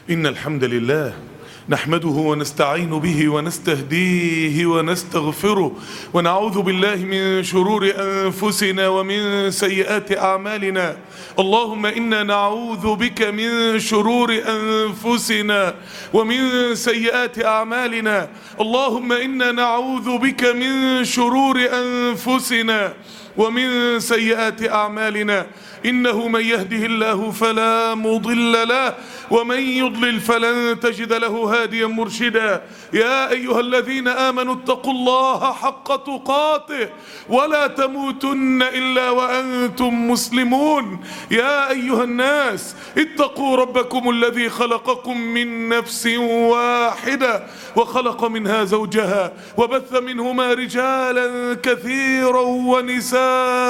إن الحمد لله نحمده ونستعين به ونستهديه ونستغفره ونعوذ بالله من شرور أنفسنا ومن سيئات أعمالنا. اللهم إنا نعوذ بك من شرور أنفسنا ومن سيئات أعمالنا. اللهم إنا نعوذ بك من شرور أنفسنا ومن سيئات أعمالنا. إنه من يهده الله فلا مضل له ومن يضلل فلن تجد له هاديا مرشدا. يا أيها الذين آمنوا اتقوا الله حق تقاته ولا تموتن إلا وأنتم مسلمون. يا أيها الناس اتقوا ربكم الذي خلقكم من نفس واحدة وخلق منها زوجها وبث منهما رجالا كثيرا ونساء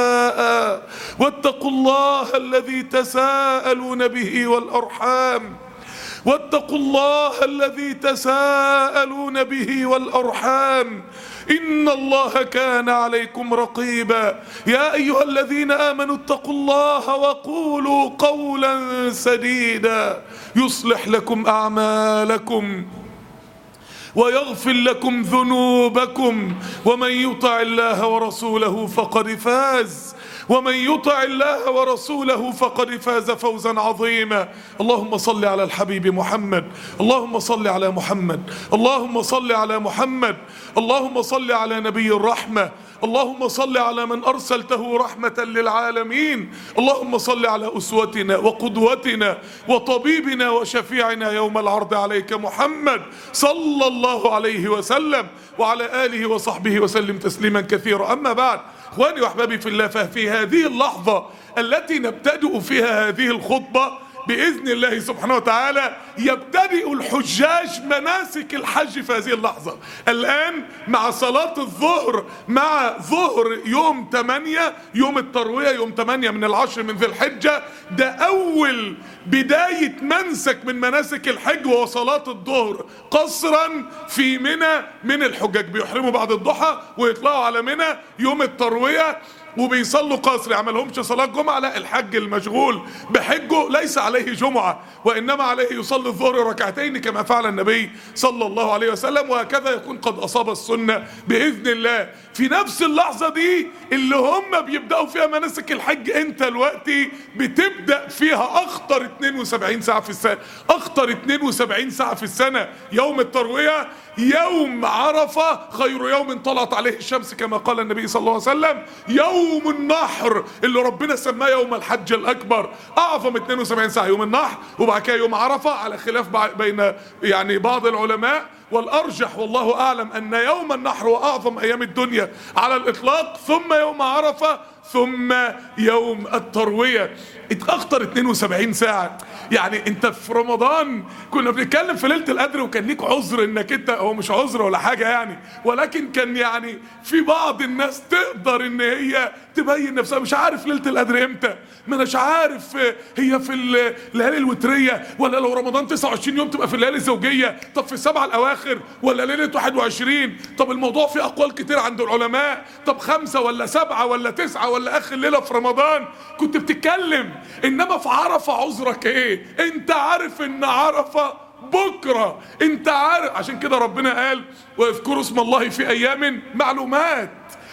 واتقوا الله الذي تساءلون به والأرحام واتقوا الله الذي تساءلون به والأرحام إن الله كان عليكم رقيبا. يا أيها الذين آمنوا اتقوا الله وقولوا قولا سديدا يصلح لكم أعمالكم ويغفر لكم ذنوبكم ومن يطع الله ورسوله فقد فاز ومن يطع الله ورسوله فقد فاز فوزا عظيما. اللهم صل على الحبيب محمد، اللهم صل على محمد، اللهم صل على محمد، اللهم صل على نبي الرحمة، اللهم صل على من أرسلته رحمة للعالمين. اللهم صل على أسوتنا وقدوتنا وطبيبنا وشفيعنا يوم العرض عليك محمد صلى الله عليه وسلم وعلى آله وصحبه وسلم تسليما كثيرا. أما بعد، اخواني واحبابي في الله، ففي هذه اللحظة التي نبتدئ فيها هذه الخطبة بإذن الله سبحانه وتعالى يبتدئ الحجاج مناسك الحج في هذه اللحظة. الآن مع صلاة الظهر، مع ظهر يوم 8 يوم التروية، يوم 8 من العشر من ذي الحجة، ده أول بداية منسك من مناسك الحج، وهو صلاة الظهر قصرا في منى من الحجاج. بيحرموا بعد الضحى ويطلعوا على منى يوم التروية وبيصلوا قصر، يعملهمش صلاة جمعة. لا، الحج المشغول بحجه ليس عليه جمعة، وإنما عليه يصلي الظهر ركعتين كما فعل النبي صلى الله عليه وسلم، وهكذا يكون قد أصاب السنة بإذن الله. في نفس اللحظة دي اللي هم بيبدأوا فيها مناسك الحج، انت دلوقتي بتبدأ فيها أخطر 72 ساعة في السنة، أخطر 72 ساعة في السنة. يوم التروية، يوم عرفة خير يوم طلعت عليه الشمس كما قال النبي صلى الله عليه وسلم. يوم النحر اللي ربنا سماه يوم الحج الأكبر، أعظم 72 ساعة يوم النحر، وبعد كده يوم عرفة، على خلاف بين يعني بعض العلماء، والأرجح والله أعلم أن يوم النحر هو أعظم أيام الدنيا على الإطلاق، ثم يوم عرفة، ثم يوم التروية. اتأخر 72 ساعة. يعني انت في رمضان كنا بنتكلم في ليلة القدر، وكان ليك عذر انك انت، هو مش عذر ولا حاجة يعني، ولكن كان يعني في بعض الناس تقدر ان هي تبين نفسها. مش عارف ليلة القدر امتى، ما اناش عارف هي في الليالي الوترية، ولا لو رمضان 29 يوم تبقى في الليالي الزوجية، طب في السبعة الاواخر، ولا ليلة 21. طب الموضوع فيه اقوال كتير عند العلماء، طب 5 ولا 7 ولا 9 ولا اخر ليلة في رمضان كنت بتتكلم. انما في عرفة عذرك ايه؟ انت عارف ان عرفة بكرة، انت عارف. عشان كده ربنا قال واذكروا اسم الله في ايام معلومات.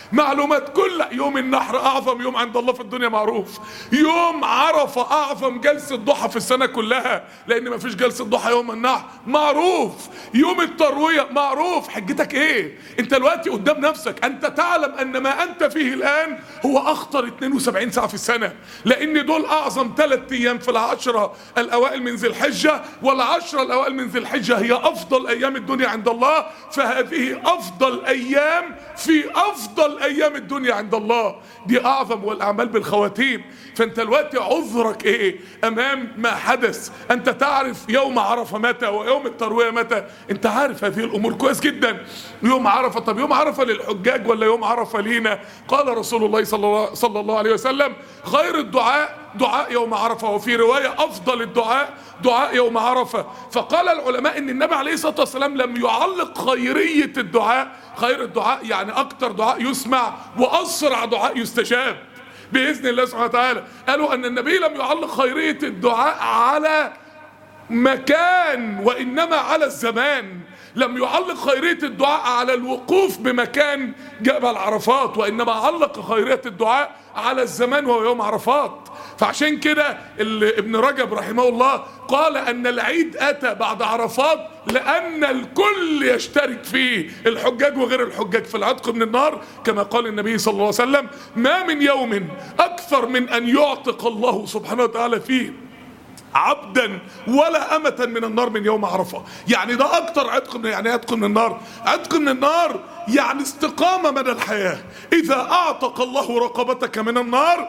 كل يوم النحر أعظم يوم عند الله في الدنيا معروف، يوم عرفة أعظم جلسة ضحى في السنة كلها، لأن ما فيش جلسة ضحى يوم النحر معروف، يوم التروية معروف. حجتك إيه؟ أنت دلوقتي قدام نفسك، أنت تعلم أن ما أنت فيه الآن هو أخطر 72 ساعة في السنة، لأن دول أعظم 3 أيام في العشرة الأوائل من ذي الحجة، والعشرة الأوائل من ذي الحجة هي أفضل أيام الدنيا عند الله، فهذه أفضل أيام في أفضل أيام الدنيا عند الله، دي أعظم والأعمال بالخواتيم. فأنت الوقت عذرك إيه أمام ما حدث؟ أنت تعرف يوم عرفة متى ويوم التروية متى، أنت عارف هذه الأمور كويس جدا. يوم عرفة، طب يوم عرفة للحجاج ولا يوم عرفة لينا؟ قال رسول الله صلى الله عليه وسلم خير الدعاء دعاء يوم عرفة، وفي رواية أفضل الدعاء دعاء يوم عرفة. فقال العلماء إن النبي عليه الصلاة والسلام لم يعلق خيرية الدعاء، خير الدعاء يعني أكتر دعاء يسمع وأسرع دعاء يستجاب بإذن الله سبحانه وتعالى. قالوا أن النبي لم يعلق خيرية الدعاء على مكان وإنما على الزمان. لم يعلق خيرية الدعاء على الوقوف بمكان جبل عرفات، وإنما علق خيرية الدعاء على الزمان وهو يوم عرفات. فعشان كده ابن رجب رحمه الله قال أن العيد أتى بعد عرفات لأن الكل يشترك فيه، الحجاج وغير الحجاج، في العتق من النار، كما قال النبي صلى الله عليه وسلم: ما من يوم أكثر من أن يعتق الله سبحانه وتعالى فيه عبدا ولا أمة من النار من يوم عرفة. يعني ده أكتر عتق يعني عتق من النار. عتق من النار يعني استقامة مدى الحياة. إذا أعتق الله رقبتك من النار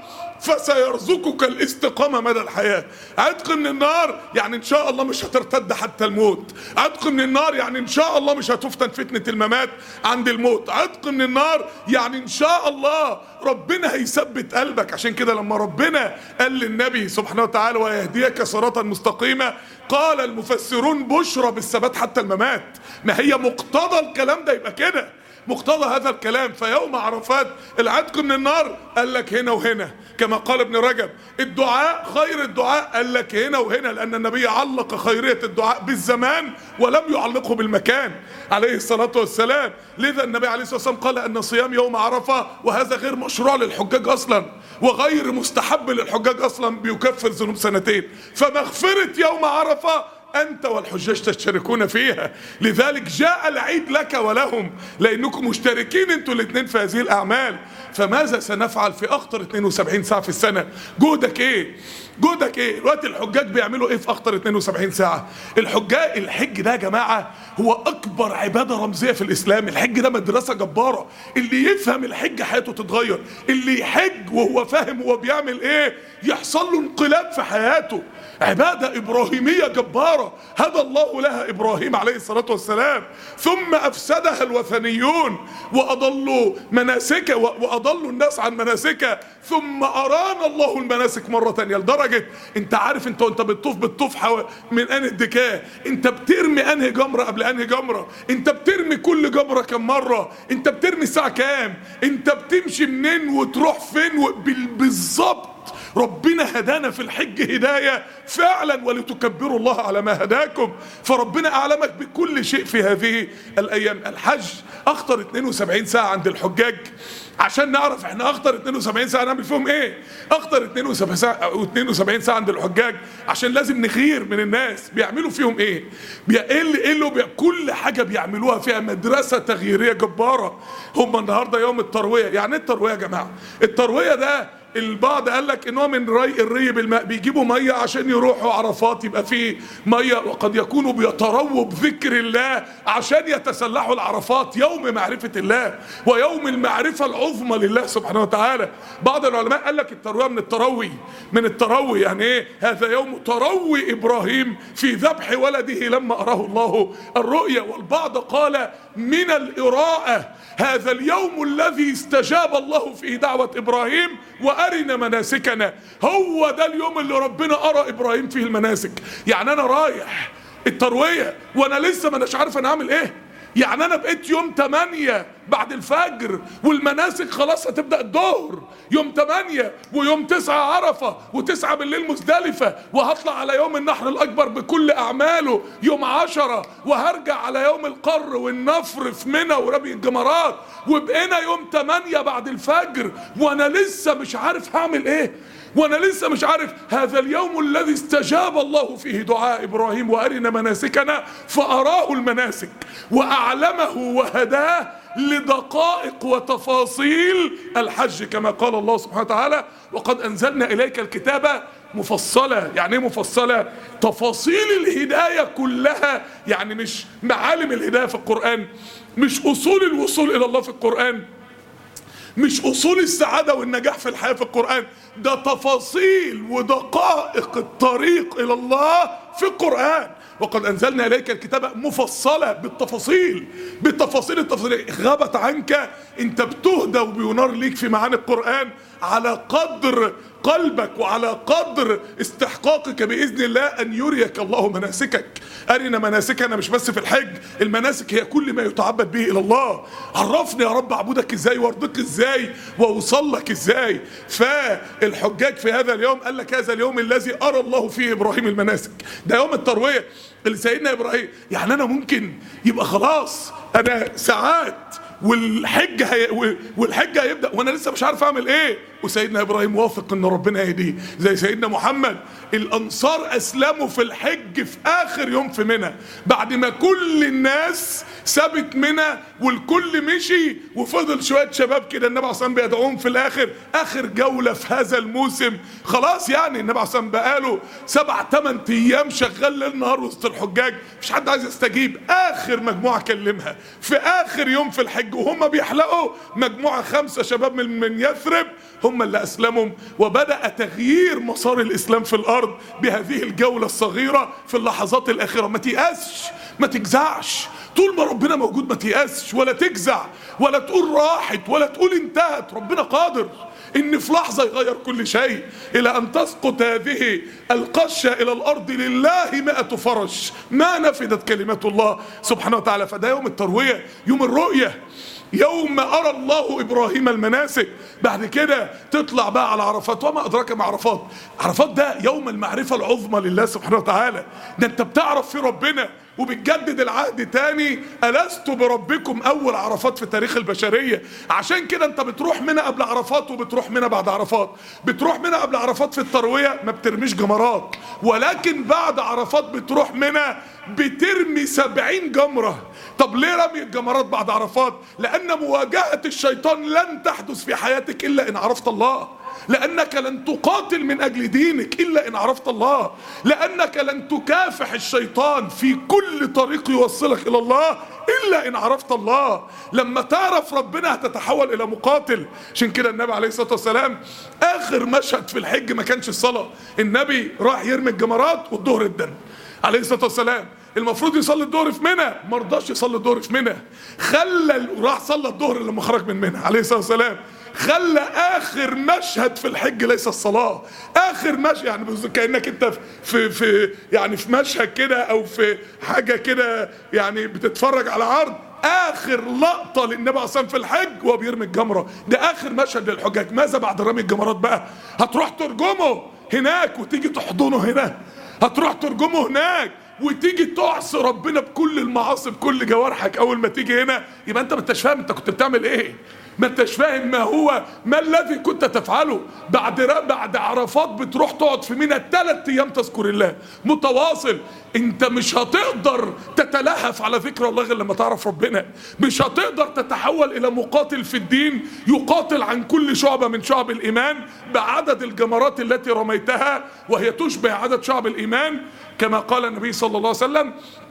فسيرزقك الاستقامة مدى الحياة. عتق من النار يعني إن شاء الله مش هترتد حتى الموت. عتق من النار يعني إن شاء الله مش هتفتن فتنة الممات عند الموت. عتق من النار يعني إن شاء الله ربنا هيثبت قلبك. عشان كده لما ربنا قال للنبي سبحانه وتعالى: ويهديك صراطا مستقيما، قال المفسرون: بشرى بالثبات حتى الممات. ما هي مقتضى الكلام ده يبقى كده، مقتضى هذا الكلام. فيوم عرفات العتق من النار قال لك هنا وهنا، كما قال ابن رجب. الدعاء خير الدعاء قال لك هنا وهنا، لأن النبي علق خيرية الدعاء بالزمان ولم يعلقه بالمكان عليه الصلاة والسلام. لذا النبي عليه الصلاة والسلام قال أن صيام يوم عرفة، وهذا غير مشروع للحجاج أصلا وغير مستحب للحجاج أصلا، بيكفر ذنوب سنتين. فمغفرة يوم عرفة أنت والحجاج تشتركون فيها. لذلك جاء العيد لك ولهم، لأنكم مشتركين أنتوا الاثنين في هذه الأعمال. فماذا سنفعل في أخطر 72 ساعة في السنة؟ جهدك إيه؟ جهدك إيه؟ دلوقتي الحجاج بيعملوا إيه في أخطر 72 ساعة؟ الحج ده يا جماعة هو أكبر عبادة رمزية في الإسلام. الحج ده مدرسة جبارة. اللي يفهم الحج حياته تتغير. اللي يحج وهو فاهم هو بيعمل إيه يحصل له انقلاب في حياته. عبادة إبراهيمية جبارة هدى الله لها إبراهيم عليه الصلاة والسلام، ثم أفسدها الوثنيون وأضلوا مناسكه وأضلوا الناس عن مناسكه، ثم أرانا الله المناسك مرة تانية. لدرجة أنت عارف أنت بتطوف من أنهي اتجاه، أنت بترمي أنهي جمرة قبل أنهي جمرة، أنت بترمي كل جمرة كم مرة، أنت بترمي الساعة كام، أنت بتمشي منين وتروح فين بالظبط. ربنا هدانا في الحج هداية فعلا، ولتكبروا الله على ما هداكم. فربنا أعلمك بكل شيء في هذه الأيام. الحج أخطر 72 ساعة عند الحجاج. عشان نعرف احنا أخطر 72 ساعة نعمل فيهم ايه. أخطر 72 ساعة عند الحجاج عشان لازم نغير من الناس بيعملوا فيهم ايه. كل حاجة بيعملوها فيها مدرسة تغييرية جبارة. هم النهاردة يوم التروية. يعني ايه التروية يا جماعة؟ التروية ده البعض قال لك ان هو من الري بالماء، بيجيبوا ميه عشان يروحوا عرفات يبقى فيه ميه، وقد يكونوا بيترووا بذكر الله عشان يتسلحوا العرفات، يوم معرفه الله ويوم المعرفه العظمى لله سبحانه وتعالى. بعض العلماء قال لك الترويه من التروي يعني ايه؟ هذا يوم تروي ابراهيم في ذبح ولده لما اراه الله الرؤيا. والبعض قال من الإراءة، هذا اليوم الذي استجاب الله فيه دعوة إبراهيم وأرنا مناسكنا. هو ده اليوم اللي ربنا أرى إبراهيم فيه المناسك. يعني أنا رايح التروية وأنا لسه ما أناش عارف أنا أعمل إيه. يعني أنا بقيت يوم 8 بعد الفجر والمناسك خلاص هتبدأ الظهر، يوم 8 ويوم 9 عرفة و9 بالليل مزدلفة، وهطلع على يوم النحر الأكبر بكل أعماله يوم 10، وهرجع على يوم القر والنفر في منى ورمي الجمرات، وبقينا يوم 8 بعد الفجر وأنا لسه مش عارف هعمل إيه، وانا لسه مش عارف. هذا اليوم الذي استجاب الله فيه دعاء ابراهيم وارنا مناسكنا، فاراه المناسك واعلمه وهداه لدقائق وتفاصيل الحج، كما قال الله سبحانه وتعالى: وقد انزلنا اليك الكتاب مفصلة. يعني ايه مفصلة؟ تفاصيل الهداية كلها. يعني مش معالم الهداية في القرآن، مش اصول الوصول الى الله في القرآن، مش أصول السعادة والنجاح في الحياة في القرآن، ده تفاصيل ودقائق الطريق إلى الله في القرآن. وقد أنزلنا إليك الكتاب مفصلة بالتفاصيل التفاصيل. غابت عنك، أنت بتهدى وبينار ليك في معاني القرآن على قدر قلبك وعلى قدر استحقاقك بإذن الله أن يريك الله مناسكك. أرنا مناسكنا مش بس في الحج، المناسك هي كل ما يتعبد به إلى الله. عرفني يا رب أعبدك إزاي وارضيك إزاي وأوصل لك إزاي. فالحجاج في هذا اليوم قال لك هذا اليوم الذي أرى الله فيه إبراهيم المناسك، ده يوم التروية اللي سيدنا إبراهيم. يعني أنا ممكن يبقى خلاص أنا ساعات والحج هيبدأ وانا لسه مش عارف اعمل ايه، وسيدنا ابراهيم واثق ان ربنا يهديه. زي سيدنا محمد، الانصار اسلموا في الحج في اخر يوم في منى، بعد ما كل الناس سابت منى والكل مشي وفضل شويه شباب كده النبي عليه الصلاه والسلام بيدعوهم في الاخر، اخر جوله في هذا الموسم. خلاص يعني النبي عليه الصلاه والسلام بقاله 7-8 ايام شغال ليل نهار وسط الحجاج، مش حد عايز يستجيب. اخر مجموعه كلمها في اخر يوم في الحج وهم بيحلقوا، مجموعه 5 شباب من يثرب هم اللي اسلموا، وبدأ تغيير مسار الاسلام في الارض بهذه الجولة الصغيرة في اللحظات الاخيرة. ما تيأسش، ما تجزعش، طول ما ربنا موجود ما تيأسش ولا تجزع ولا تقول راحت ولا تقول انتهت. ربنا قادر ان في لحظة يغير كل شيء، الى ان تسقط هذه القشة الى الارض لله 100 فرش ما نفدت كلمات الله سبحانه وتعالى. فده يوم التروية، يوم الرؤية، يوم أرى الله إبراهيم المناسك. بعد كده تطلع بقى على عرفات، وما أدراك ما عرفات. عرفات ده يوم المعرفة العظمى لله سبحانه وتعالى، ده أنت بتعرف في ربنا وبتجدد العهد تاني. ألست بربكم، أول عرفات في تاريخ البشرية. عشان كده أنت بتروح منها قبل عرفات وبتروح منها بعد عرفات. بتروح منها قبل عرفات في التروية ما بترميش جمرات، ولكن بعد عرفات بتروح منها بترمي 70 جمرة. طب ليه رمي الجمرات بعد عرفات؟ لأن مواجهة الشيطان لن تحدث في حياتك إلا إن عرفت الله، لأنك لن تقاتل من أجل دينك إلا إن عرفت الله، لأنك لن تكافح الشيطان في كل طريق يوصلك إلى الله إلا إن عرفت الله. لما تعرف ربنا هتتحول إلى مقاتل. عشان كده النبي عليه الصلاة والسلام آخر مشهد في الحج ما كانش الصلاة، النبي راح يرمي الجمرات والظهر ادن عليه الصلاة والسلام. المفروض يصلي الظهر في منى، ما رضاش يصلي الظهر في منى، راح صلى الظهر لما خرج من منى عليه الصلاة والسلام. خلى اخر مشهد في الحج ليس الصلاة، اخر مشهد يعني كأنك انت في يعني في مشهد كده او في حاجة كده يعني بتتفرج على عرض، اخر لقطة للنبي عليه الصلاة والسلام في الحج وهو بيرمي الجمرة. ده اخر مشهد للحجاج. ماذا بعد رمي الجمرات بقى؟ هتروح ترجمه هناك وتيجي تحضنه هنا، هتروح ترجمه هناك وتيجي تعصي ربنا بكل المعاصي بكل جوارحك. اول ما تيجي هنا يبقى انت ما انتش فاهم انت كنت بتعمل ايه، ما انتش فاهم ما الذي كنت تفعله. بعد عرفات بتروح تقعد في منى 3 ايام تذكر الله متواصل. انت مش هتقدر تتلهف على ذكر الله غير لما تعرف ربنا، مش هتقدر تتحول الى مقاتل في الدين يقاتل عن كل شعبة من شعب الايمان بعدد الجمرات التي رميتها، وهي تشبه عدد شعب الايمان. كما قال النبي صلى الله عليه وسلم: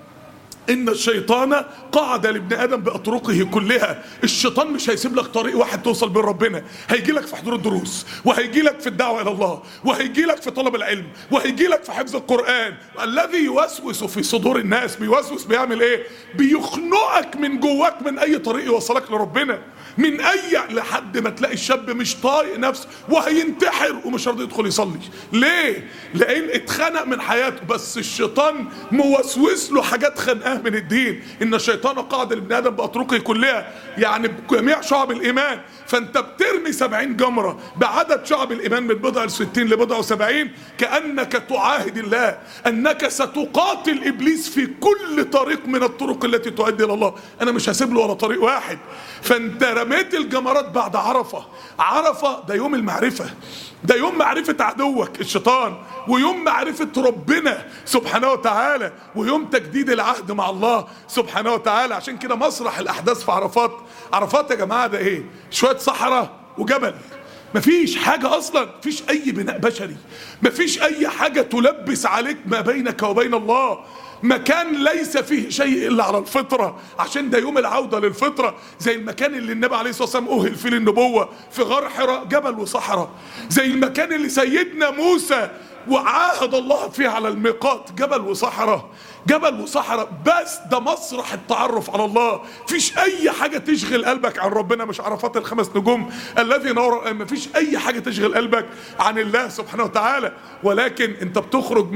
إن الشيطان قعد لابن آدم بأطرقه كلها. الشيطان مش هيسيب لك طريق واحد توصل بين ربنا، هيجي لك في حضور الدروس، وهيجي لك في الدعوة إلى الله، وهيجي لك في طلب العلم، وهيجي لك في حفظ القرآن. الذي يوسوس في صدور الناس، بيوسوس بيعمل إيه؟ بيخنقك من جواك من أي طريق يوصلك لربنا، من أي لحد ما تلاقي الشاب مش طايق نفسه وهينتحر ومش راضي يدخل يصلي. ليه؟ لأن اتخنق من حياته، بس الشيطان موسوس له حاجات خنقاه من الدين. إن الشيطان قاعد لابن آدم بأطرقه كلها، يعني بجميع شعب الإيمان. فأنت بترمي 70 جمرة بعدد شعب الإيمان من بضع 60 لبضع 70، كأنك تعاهد الله أنك ستقاتل إبليس في كل طريق من الطرق التي تؤدي إلى الله. أنا مش هسيب له ولا طريق واحد. فأنت رميت الجمرات بعد عرفة. عرفة ده يوم المعرفة، ده يوم معرفة عدوك الشيطان، ويوم معرفة ربنا سبحانه وتعالى، ويوم تجديد العهد مع الله سبحانه وتعالى. عشان كده مسرح الأحداث في عرفات. عرفات يا جماعة ده إيه؟ شوية صحراء وجبل، مفيش حاجة أصلا، مفيش أي بناء بشري، مفيش أي حاجة تلبس عليك ما بينك وبين الله. مكان ليس فيه شيء إلا على الفطرة، عشان ده يوم العودة للفطرة. زي المكان اللي النبي عليه الصلاة والسلام أهل فيه للنبوة في غار حراء، جبل وصحراء. زي المكان اللي سيدنا موسى وعاهد الله فيه على الميقات، جبل وصحراء. جبل وصحراء، بس ده مسرح التعرف على الله. فيش اي حاجة تشغل قلبك عن ربنا، مش عرفات الخمس نجوم الذي نور، ما فيش اي حاجة تشغل قلبك عن الله سبحانه وتعالى. ولكن انت بتخرج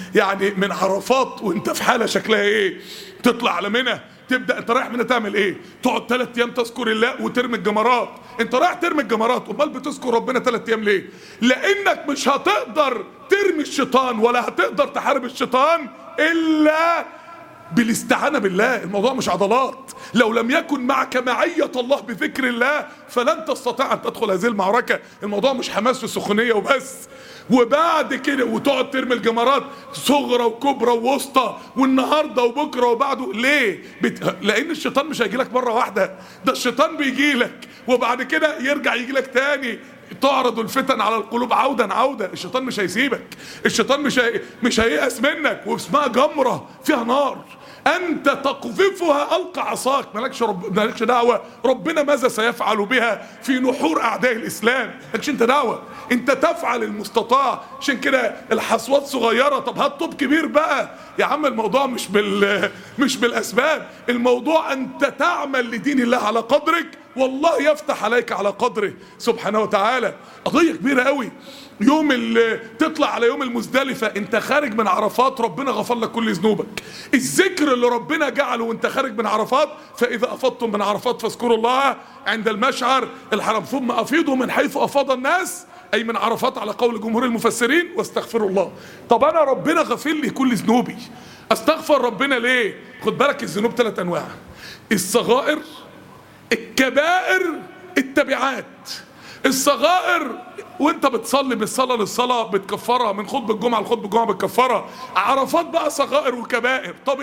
من عرفات وانت في حالة شكلها ايه؟ تطلع على منى، تبدا انت رايح منى تعمل ايه؟ تقعد 3 ايام تذكر الله وترمي الجمرات. انت رايح ترمي الجمرات، امال بتذكر ربنا 3 ايام ليه؟ لانك مش هتقدر ترمي الشيطان ولا هتقدر تحارب الشيطان الا بالاستعانة بالله. الموضوع مش عضلات. لو لم يكن معك معية الله بذكر الله فلن تستطيع ان تدخل هذه المعركة. الموضوع مش حماس وسخونية وبس. وبعد كده وتقعد ترمي الجمرات صغرى وكبرى ووسطى والنهارده وبكره وبعده. ليه؟ لان الشيطان مش هيجيلك مره واحده، ده الشيطان بيجيلك وبعد كده يرجع يجيلك تاني. تعرض الفتن على القلوب عودا عودا. الشيطان مش هيسيبك، الشيطان مش هييأس منك. واسمها جمره فيها نار، انت تقذفها القى عصاك، مالكش دعوه ربنا ماذا سيفعل بها في نحور اعداء الاسلام. مالكش انت دعوه، انت تفعل المستطاع. عشان كده الحصوات صغيره، طب هات طوب كبير بقى يا عم. الموضوع مش بالاسباب، الموضوع انت تعمل لدين الله على قدرك والله يفتح عليك على قدره سبحانه وتعالى. قضيه كبيره قوي. يوم اللي تطلع على يوم المزدلفة انت خارج من عرفات، ربنا غفر لك كل ذنوبك. الذكر اللي ربنا جعله وانت خارج من عرفات، فاذا افضتم من عرفات فاذكروا الله عند المشعر الحرام ثم افيضوا من حيث افاض الناس، اي من عرفات على قول جمهور المفسرين، واستغفروا الله. طب انا ربنا غفر لي كل ذنوبي، استغفر ربنا ليه؟ خد بالك الذنوب 3 انواع: الصغائر، الكبائر، التبعات. الصغائر وانت بتصلي بالصلاه للصلاه بتكفرها، من خطبه الجمعه لخطبه الجمعه بتكفرها. عرفات بقى صغائر وكبائر. طب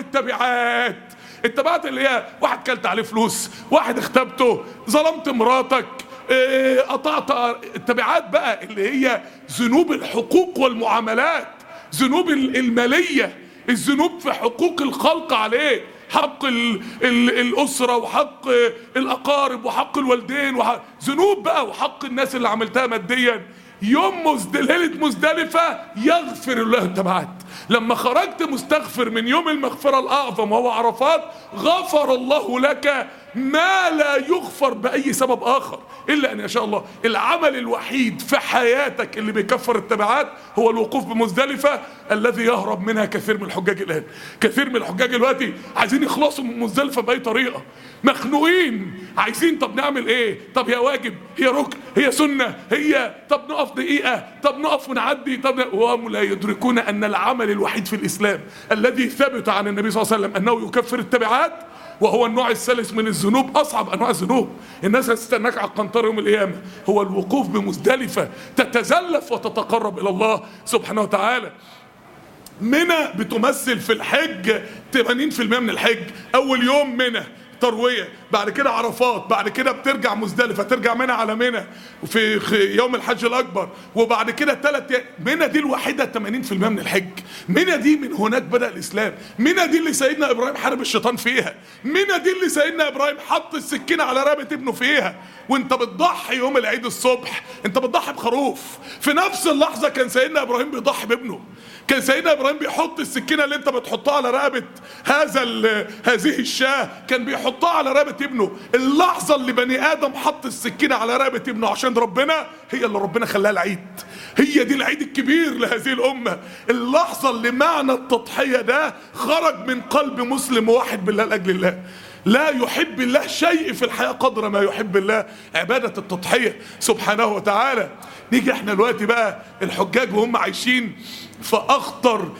التبعات اللي هي واحد كلت عليه فلوس، واحد اختبته، ظلمت مراتك، قطعت. التبعات بقى اللي هي ذنوب الحقوق والمعاملات، ذنوب الماليه، الذنوب في حقوق الخلق عليه، حق الأسرة وحق الأقارب وحق الوالدين ذنوب بقى، وحق الناس اللي عملتها ماديا. يوم ليلة مزدلفة يغفر الله التبعات. لما خرجت مستغفر من يوم المغفرة الأعظم وهو عرفات، غفر الله لك ما لا يغفر بأي سبب آخر إلا أن يشاء الله. العمل الوحيد في حياتك اللي بيكفر التبعات هو الوقوف بمزدلفة، الذي يهرب منها كثير من الحجاج الآن. كثير من الحجاج دلوقتي عايزين يخلصوا من مزدلفة بأي طريقة، مخنوقين، عايزين طب نعمل ايه؟ طب هي واجب، هي ركن، هي سنة، هي طب نقف دقيقة، طب نقف ونعدي، طب وهم لا يدركون أن العمل الوحيد في الإسلام الذي ثبت عن النبي صلى الله عليه وسلم أنه يكفر التبعات، وهو النوع الثالث من الذنوب، أصعب أنواع الذنوب. الناس هتستناك على القنطرة يوم القيامة، هو الوقوف بمزدلفة تتزلف وتتقرب إلى الله سبحانه وتعالى. منى بتمثل في الحج 80% من الحج. أول يوم منى تروية، بعد كده عرفات، بعد كده بترجع مزدلفة، ترجع منى على منى في يوم الحج الأكبر، وبعد كده 3 منى دي الوحيدة 80% من الحج. منى دي من هناك بدأ الإسلام. منى دي اللي سيدنا إبراهيم حارب الشيطان فيها. منى دي اللي سيدنا إبراهيم حط السكينة على رقبة ابنه فيها. وانت بتضحي يوم العيد الصبح انت بتضحي بخروف، في نفس اللحظة كان سيدنا إبراهيم بيضحي بابنه. كان سيدنا إبراهيم بيحط السكينة اللي انت بتحطها على رقبة هذه الشاة، كان بيحطها على رقبة ابنه. اللحظة اللي بني آدم حط السكينة على رقبة ابنه عشان ربنا، هي اللي ربنا خلاها العيد. هي دي العيد الكبير لهذه الأمة. اللحظة اللي معنى التضحية ده خرج من قلب مسلم واحد بالله لأجل الله. لا يحب الله شيء في الحياة قدر ما يحب الله عبادة التضحية سبحانه وتعالى. نيجي احنا دلوقتي بقى الحجاج وهم عايشين في أخطر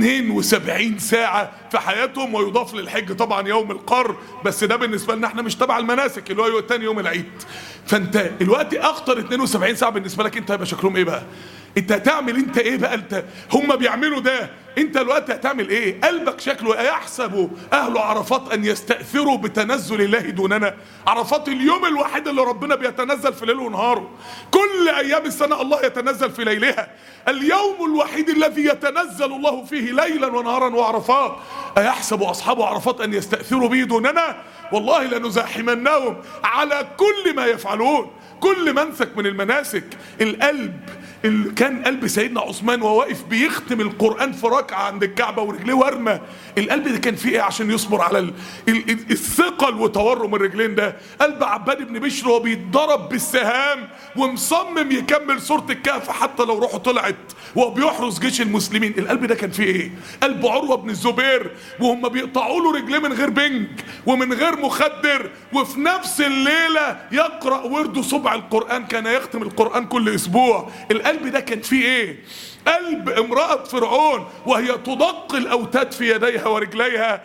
72 ساعة في حياتهم، ويضاف للحج طبعا يوم القر، بس ده بالنسبة لنا احنا مش تبع المناسك اللي هو تاني يوم العيد. فانت دلوقتي أخطر 72 ساعة بالنسبة لك انت هيبقى شكلهم ايه بقى؟ انت هتعمل انت ايه بقى؟ انت هم بيعملوا ده، انت دلوقتي هتعمل ايه؟ قلبك شكله يحسب اهل عرفات ان يستأثروا بتنزل الله دوننا. عرفات اليوم الوحيد اللي ربنا بيتنزل في ليله ونهاره. كل ايام السنة الله يتنزل في ليلها. اليوم الوحيد الذي يتنزل الله فيه ليلا ونهارا وعرفات. ايحسب اصحاب عرفات ان يستأثروا به دوننا؟ والله لنزاحمنهم على كل ما يفعلون. كل منسك من المناسك، القلب اللي كان قلب سيدنا عثمان وهو واقف بيختم القرآن في ركعة عند الكعبة ورجليه ورمة، القلب ده كان فيه ايه عشان يصبر على الثقل وتورم الرجلين ده؟ قلب عباد بن بشر وهو بيتضرب بالسهام ومصمم يكمل سورة الكهف حتى لو روحه طلعت وهو بيحرس جيش المسلمين، القلب ده كان فيه ايه؟ قلب عروة بن الزبير وهم بيقطعوا له رجليه من غير بنج ومن غير مخدر، وفي نفس الليلة يقرأ ورده سبع القرآن، كان يختم القرآن كل اسبوع، القلب ده كان فيه ايه؟ قلب امرأة فرعون وهي تدق الأوتاد في يديها ورجليها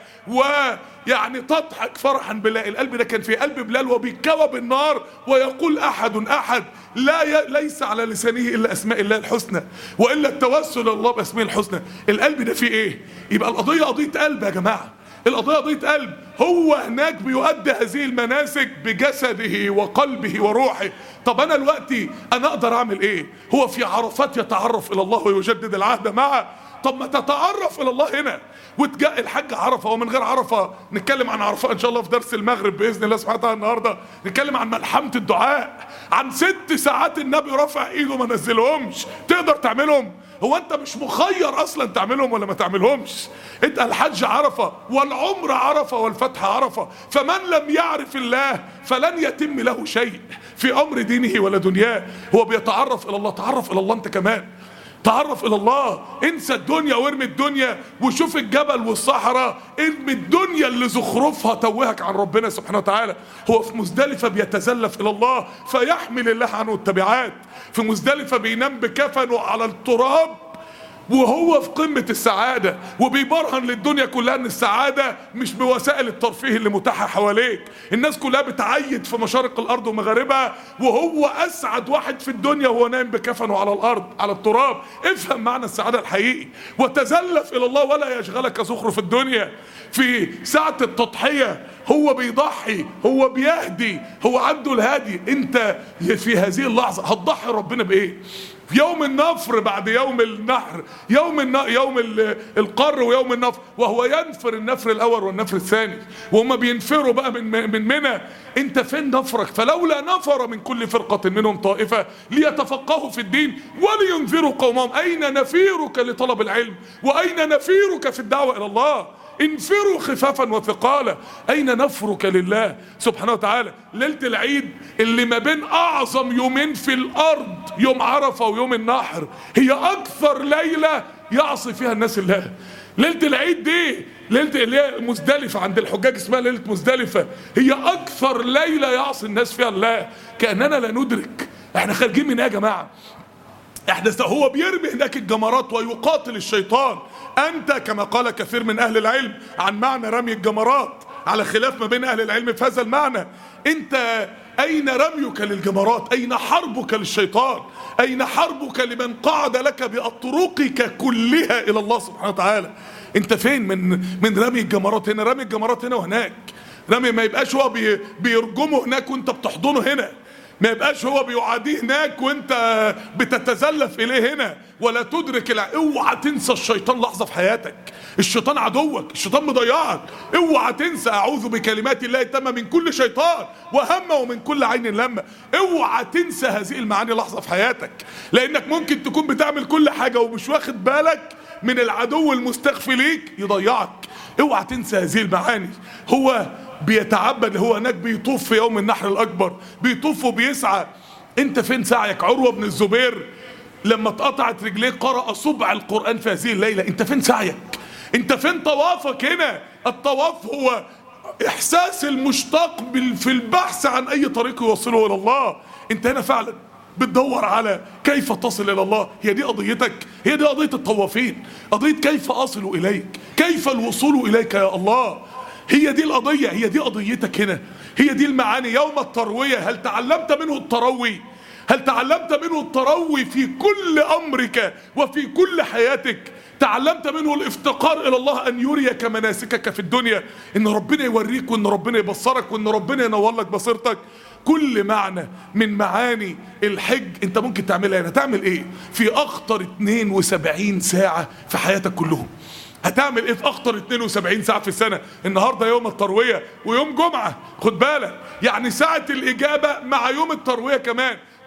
ويعني تضحك فرحا بالله، القلب ده كان فيه قلب بلال وبيتكوى بالنار ويقول أحد أحد ليس على لسانه إلا أسماء الله الحسنى وإلا التوسل الله بأسماء الحسنى، القلب ده فيه إيه؟ يبقى القضية قضية قلب يا جماعة، القضية قضية قلب. هو هناك بيؤدي هذه المناسك بجسده وقلبه وروحه. طب انا دلوقتي انا اقدر اعمل ايه؟ هو في عرفات يتعرف الى الله ويجدد العهد معه. طب ما تتعرف الى الله هنا وتجاء الحج عرفه، ومن غير عرفه نتكلم عن عرفه ان شاء الله في درس المغرب باذن الله سبحانه وتعالى. النهارده نتكلم عن ملحمه الدعاء، عن 6 ساعات النبي رفع ايده ما نزلهمش، تقدر تعملهم؟ هو انت مش مخير اصلا تعملهم ولا ما تعملهمش؟ انت الحج عرفه والعمر عرفه والفتح عرفه، فمن لم يعرف الله فلن يتم له شيء في امر دينه ولا دنياه. هو بيتعرف الى الله، تعرف الى الله انت كمان، تعرف الى الله، انسى الدنيا وارمي الدنيا وشوف الجبل والصحراء، ارمي الدنيا اللي زخرفها توهك عن ربنا سبحانه وتعالى. هو في مزدلفة بيتزلف الى الله فيحمل الله عنه التبعات، في مزدلفة بينام بكفنه على التراب وهو في قمة السعادة وبيبرهن للدنيا كلها ان السعادة مش بوسائل الترفيه اللي متاحة حواليك، الناس كلها بتعيد في مشارق الارض ومغاربها وهو اسعد واحد في الدنيا وهو نايم بكفنه على الارض على التراب. افهم معنى السعادة الحقيقي وتزلف الى الله ولا يشغلك زخرف الدنيا. في ساعة التضحية هو بيضحي، هو بيهدي، هو عنده الهادي. انت في هذه اللحظة هتضحي ربنا بايه؟ يوم النفر بعد يوم النحر، يوم القر ويوم النفر، وهو ينفر النفر الاول والنفر الثاني وهم بينفروا بقى من منى. انت فين نفرك؟ فلولا نفر من كل فرقة منهم طائفة ليتفقهوا في الدين ولينذروا قومهم. اين نفيرك لطلب العلم؟ واين نفيرك في الدعوة الى الله؟ انفروا خفافا وثقالا. اين نفرك لله سبحانه وتعالى؟ ليلة العيد اللي ما بين اعظم يومين في الارض، يوم عرفة ويوم النحر، هي اكثر ليلة يعصي فيها الناس الله. ليلة العيد دي ليلة اللي هي مزدلفة عند الحجاج اسمها ليلة مزدلفة، هي اكثر ليلة يعصي الناس فيها الله. كأننا لا ندرك احنا خارجين من ايه يا جماعة؟ هو بيرمي هناك الجمرات ويقاتل الشيطان. انت كما قال كثير من اهل العلم عن معنى رمي الجمرات، على خلاف ما بين اهل العلم في هذا المعنى، انت اين رميك للجمرات؟ اين حربك للشيطان؟ اين حربك لمن قعد لك بأطرقك كلها الى الله سبحانه وتعالى؟ انت فين من رمي الجمرات هنا؟ رمي الجمرات هنا وهناك، رمي ما يبقاش هو بيرجمه هناك وانت بتحضنه هنا، ما يبقاش هو بيعاديه هناك وانت بتتزلف اليه هنا، ولا تدرك اوعى تنسى الشيطان لحظة في حياتك. الشيطان عدوك، الشيطان مضيعك، اوعى تنسى اعوذ بكلمات الله التامة من كل شيطان وهمه ومن كل عين لمة. اوعى تنسى هذه المعاني لحظة في حياتك، لانك ممكن تكون بتعمل كل حاجة ومش واخد بالك من العدو المستخفي ليك يضيعك. اوعى تنسى هذه المعاني. هو بيتعبد، هو هناك بيطوف في يوم النحر الاكبر، بيطوف وبيسعى. انت فين سعيك؟ عروة بن الزبير لما اتقطعت رجليه قرأ سبع القرآن في هذه الليلة. انت فين سعيك؟ انت فين طوافك هنا؟ الطواف هو احساس المشتاق في البحث عن اي طريق يوصله الى الله. انت هنا فعلا بتدور على كيف تصل الى الله. هي دي قضيتك، هي دي قضية الطوافين، قضية كيف اصل اليك، كيف الوصول اليك يا الله. هي دي القضية، هي دي قضيتك هنا، هي دي المعاني. يوم التروية هل تعلمت منه التروي؟ هل تعلمت منه التروي في كل أمرك وفي كل حياتك؟ تعلمت منه الافتقار إلى الله أن يريك مناسكك في الدنيا، إن ربنا يوريك وإن ربنا يبصرك وإن ربنا ينور لك بصيرتك. كل معنى من معاني الحج انت ممكن تعملها هنا. تعمل ايه في اخطر 72 ساعة في حياتك كلهم؟ هتعمل ايه في اخطر 72 ساعة في السنة؟ النهاردة يوم التروية ويوم جمعة، خد بالك، يعني ساعة الاجابة مع يوم التروية كمان.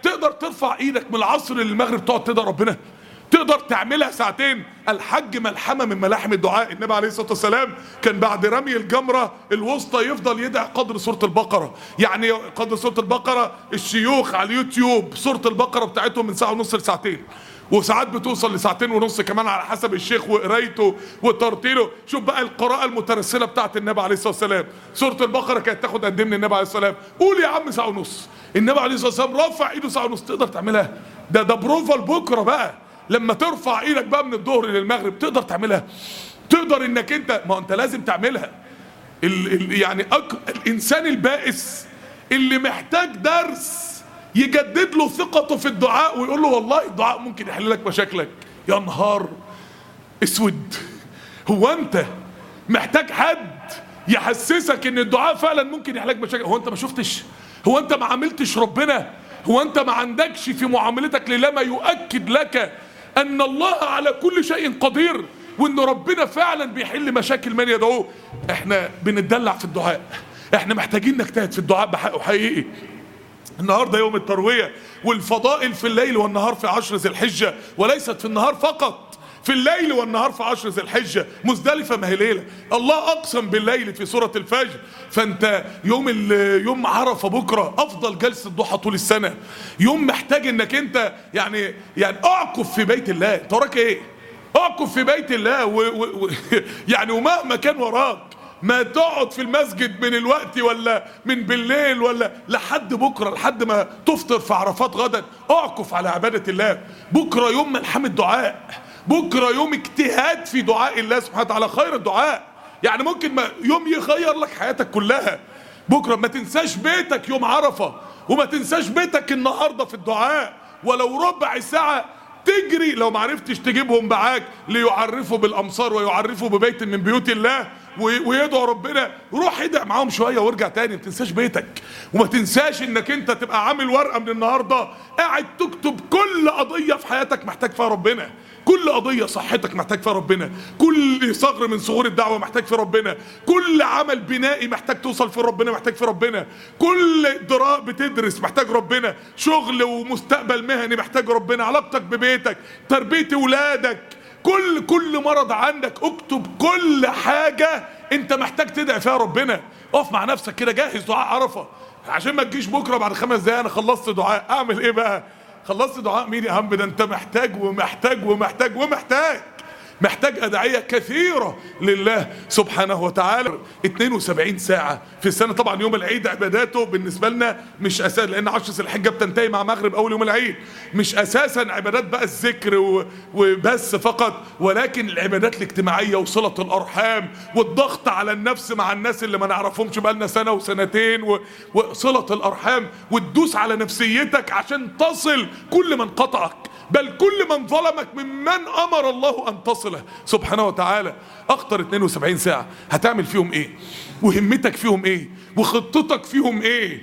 تقدر ترفع ايدك من العصر للمغرب تقعد تدعي ربنا؟ تقدر تعملها ساعتين؟ الحج ملحمة من ملاحم الدعاء. النبي عليه الصلاة والسلام كان بعد رمي الجمرة الوسطى يفضل يدعي قدر سورة البقرة. يعني قدر سورة البقرة الشيوخ على اليوتيوب سورة البقرة بتاعتهم من ساعة ونص لساعتين، وساعات بتوصل لساعتين ونص كمان على حسب الشيخ وقرايته وترتيله. شوف بقى القراءة المترسلة بتاعت النبي عليه الصلاة والسلام. سورة البقرة كانت تاخد قد ايه من النبي عليه الصلاة والسلام؟ قول يا عم ساعة ونص. النبي عليه الصلاة والسلام رفع ايده ساعة ونص. تقدر تعملها؟ ده بروفا لبكرة بقى، لما ترفع ايدك بقى من الظهر للمغرب تقدر تعملها؟ تقدر انك انت، ما انت لازم تعملها. يعني الانسان البائس اللي محتاج درس يجدد له ثقته في الدعاء ويقول له والله الدعاء ممكن يحل لك مشاكلك. يا نهار اسود، هو انت محتاج حد يحسسك ان الدعاء فعلا ممكن يحل لك مشاكل؟ هو انت ما شفتش؟ هو انت ما عملتش ربنا؟ هو انت ما عندكش في معاملتك لله ما يؤكد لك ان الله على كل شيء قدير، وان ربنا فعلا بيحل مشاكل من يدعوه؟ احنا بنتدلع في الدعاء، احنا محتاجين نجتهد في الدعاء بحقه حقيقي. النهارده يوم التروية، والفضائل في الليل والنهار في 10 ذي الحجة، وليست في النهار فقط، في الليل والنهار في 10 ذي الحجة. مزدلفة ما هي ليلة، الله أقسم بالليل في سورة الفجر. فأنت يوم عرفة بكرة أفضل جلسة ضحى طول السنة، يوم محتاج إنك أنت يعني أعكف في بيت الله. أنت وراك إيه؟ أعكف في بيت الله يعني ومهما كان وراك ما تقعد في المسجد من الوقت ولا من بالليل ولا لحد بكرة، لحد ما تفطر في عرفات غدا. اعكف على عبادة الله. بكرة يوم ملحمة الدعاء، بكرة يوم اجتهاد في دعاء الله سبحانه وتعالى. خير الدعاء يعني ممكن يوم يغير لك حياتك كلها. بكرة ما تنساش بيتك يوم عرفة، وما تنساش بيتك النهاردة في الدعاء. ولو ربع ساعة تجري، لو معرفتش تجيبهم معاك ليعرفوا بالامصار ويعرفوا ببيت من بيوت الله ويدعوا ربنا، روح ادعي معاهم شويه وارجع تاني. ما تنساش بيتك، وما تنساش انك انت تبقى عامل ورقه من النهارده قاعد تكتب كل قضيه في حياتك محتاج فيها ربنا، كل قضيه صحتك محتاج فيها ربنا، كل ثغر من ثغور الدعوه محتاج فيه ربنا، كل عمل بنائي محتاج توصل فيه ربنا محتاج فيه ربنا، كل دراء بتدرس محتاج ربنا، شغل ومستقبل مهني محتاج ربنا، علاقتك ببيتك، تربيه اولادك، كل مرض عندك اكتب كل حاجة انت محتاج تدعي فيها ربنا. اقف مع نفسك كده جاهز دعاء عرفة، عشان ما تجيش بكرة بعد 5 دقايق انا خلصت دعاء. اعمل ايه بقى؟ خلصت دعاء مين يا عم؟ ده انت محتاج ومحتاج ومحتاج ومحتاج، محتاج أدعية كثيرة لله سبحانه وتعالى. 72 ساعة في السنة. طبعا يوم العيد عباداته بالنسبة لنا مش أساس، لأن 10 ذي الحجة بتنتهي مع مغرب أول يوم العيد، مش أساسا عبادات بقى الذكر وبس فقط، ولكن العبادات الاجتماعية وصلة الأرحام والضغط على النفس مع الناس اللي ما نعرفهمش بقالنا سنة وسنتين، وصلة الأرحام، وتدوس على نفسيتك عشان تصل كل من قطعك، بل كل من ظلمك ممن أمر الله أن تصله سبحانه وتعالى. أخطر 72 ساعة هتعمل فيهم إيه؟ وهمتك فيهم إيه؟ وخطتك فيهم إيه؟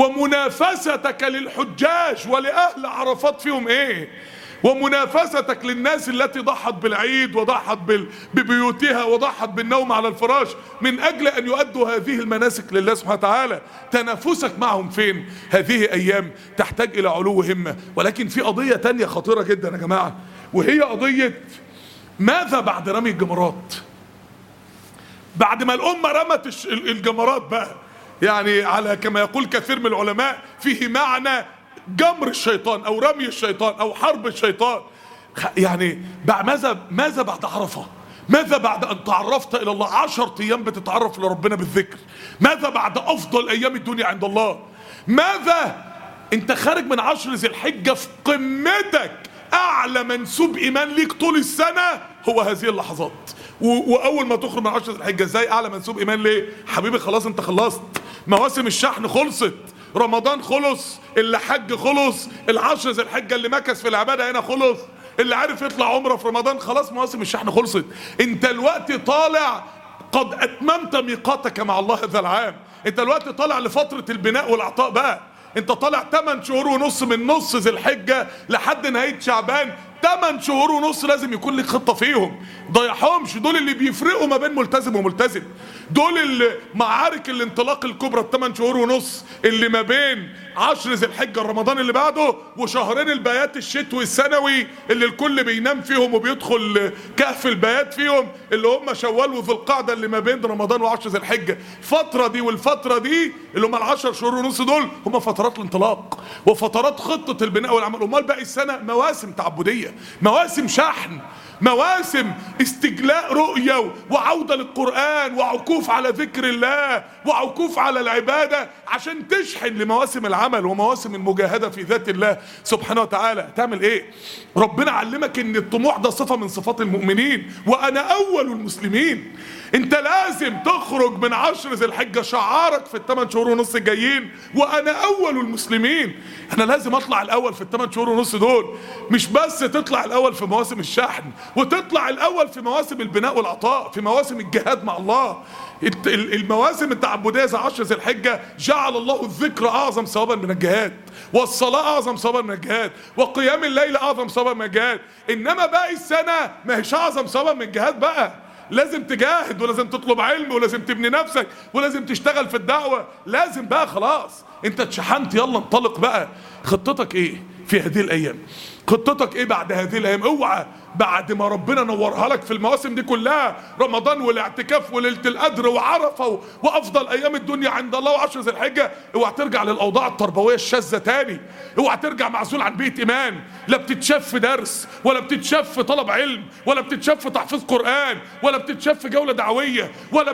ومنافستك للحجاج ولأهل عرفات فيهم إيه؟ ومنافستك للناس التي ضحت بالعيد وضحت ببيوتها وضحت بالنوم على الفراش من أجل أن يؤدوا هذه المناسك لله سبحانه وتعالى. تنافسك معهم فين؟ هذه أيام تحتاج إلى علو همة. ولكن في قضية تانية خطيرة جدا يا جماعة، وهي قضية ماذا بعد رمي الجمرات؟ بعد ما الأمة رمت الجمرات بقى، يعني على كما يقول كثير من العلماء فيه معنى جمر الشيطان أو رمي الشيطان أو حرب الشيطان. يعني ماذا بعد عرفة؟ ماذا بعد أن تعرفت إلى الله 10 أيام بتتعرف لربنا بالذكر؟ ماذا بعد أفضل أيام الدنيا عند الله؟ ماذا أنت خارج من 10 ذي الحجة في قمتك، أعلى منسوب إيمان ليك طول السنة هو هذه اللحظات، وأول ما تخرج من 10 ذي الحجة إزاي أعلى منسوب إيمان ليه؟ حبيبي خلاص أنت خلصت، مواسم الشحن خلصت، رمضان خلص، اللي حج خلص، ال10 ذي الحجة اللي مكث في العبادة هنا خلص، اللي عارف يطلع عمره في رمضان خلاص مواسم الشحن خلصت. انت الوقت طالع قد اتممت ميقاتك مع الله هذا العام، انت الوقت طالع لفترة البناء والعطاء بقى، انت طالع 8 شهور ونص من نص ذي الحجة لحد نهاية شعبان، 8 شهور ونص لازم يكون لك خطة فيهم، ضيعهمش. دول اللي بيفرقوا ما بين ملتزم وملتزم، دول اللي معارك الانطلاق الكبرى ال8 شهور ونص اللي ما بين 10 ذي الحجة رمضان اللي بعده، وشهرين البيات الشتوي السنوي اللي الكل بينام فيهم وبيدخل كهف البيات فيهم، اللي هم شوال وذو القعدة اللي ما بين رمضان و10 ذي الحجة. الفترة دي والفترة دي اللي هم ال10 شهور ونص دول هم فترات الانطلاق وفترات خطة البناء والعمل. امال باقي السنة مواسم تعبدية، مواسم شحن، مواسم استجلاء رؤية وعودة للقرآن وعكوف على ذكر الله وعكوف على العبادة، عشان تشحن لمواسم العمل ومواسم المجاهدة في ذات الله سبحانه وتعالى. تعمل ايه؟ ربنا علمك ان الطموح ده صفة من صفات المؤمنين، وانا اول المسلمين. انت لازم تخرج من 10 ذي الحجة شعارك في ال8 شهور ونص الجايين وانا اول المسلمين. انا لازم اطلع الاول في ال8 شهور ونص دول، مش بس تطلع الاول في مواسم الشحن، وتطلع الاول في مواسم البناء والعطاء، في مواسم الجهاد مع الله. المواسم التعبدية زي 10 ذي الحجة جعل الله الذكر اعظم ثوابا من الجهاد، والصلاة اعظم ثوابا من الجهاد، وقيام الليل اعظم ثوابا من الجهاد. انما باقي السنة ما هيش اعظم ثوابا من الجهاد بقى. لازم تجاهد ولازم تطلب علم ولازم تبني نفسك ولازم تشتغل في الدعوة. لازم بقى خلاص انت اتشحنت، يلا انطلق بقى. خطتك ايه في هذه الايام؟ خطتك ايه بعد هذه الايام؟ اوعى بعد ما ربنا نورها لك في المواسم دي كلها، رمضان والاعتكاف وليله القدر وعرفه وافضل ايام الدنيا عند الله و10 ذي الحجه، اوعى ترجع للاوضاع التربويه الشاذه تاني. اوعى ترجع معزول عن بيت ايمان، لا بتتشاف في درس ولا بتتشاف في طلب علم ولا بتتشاف في تحفيظ قران ولا بتتشاف في جوله دعويه ولا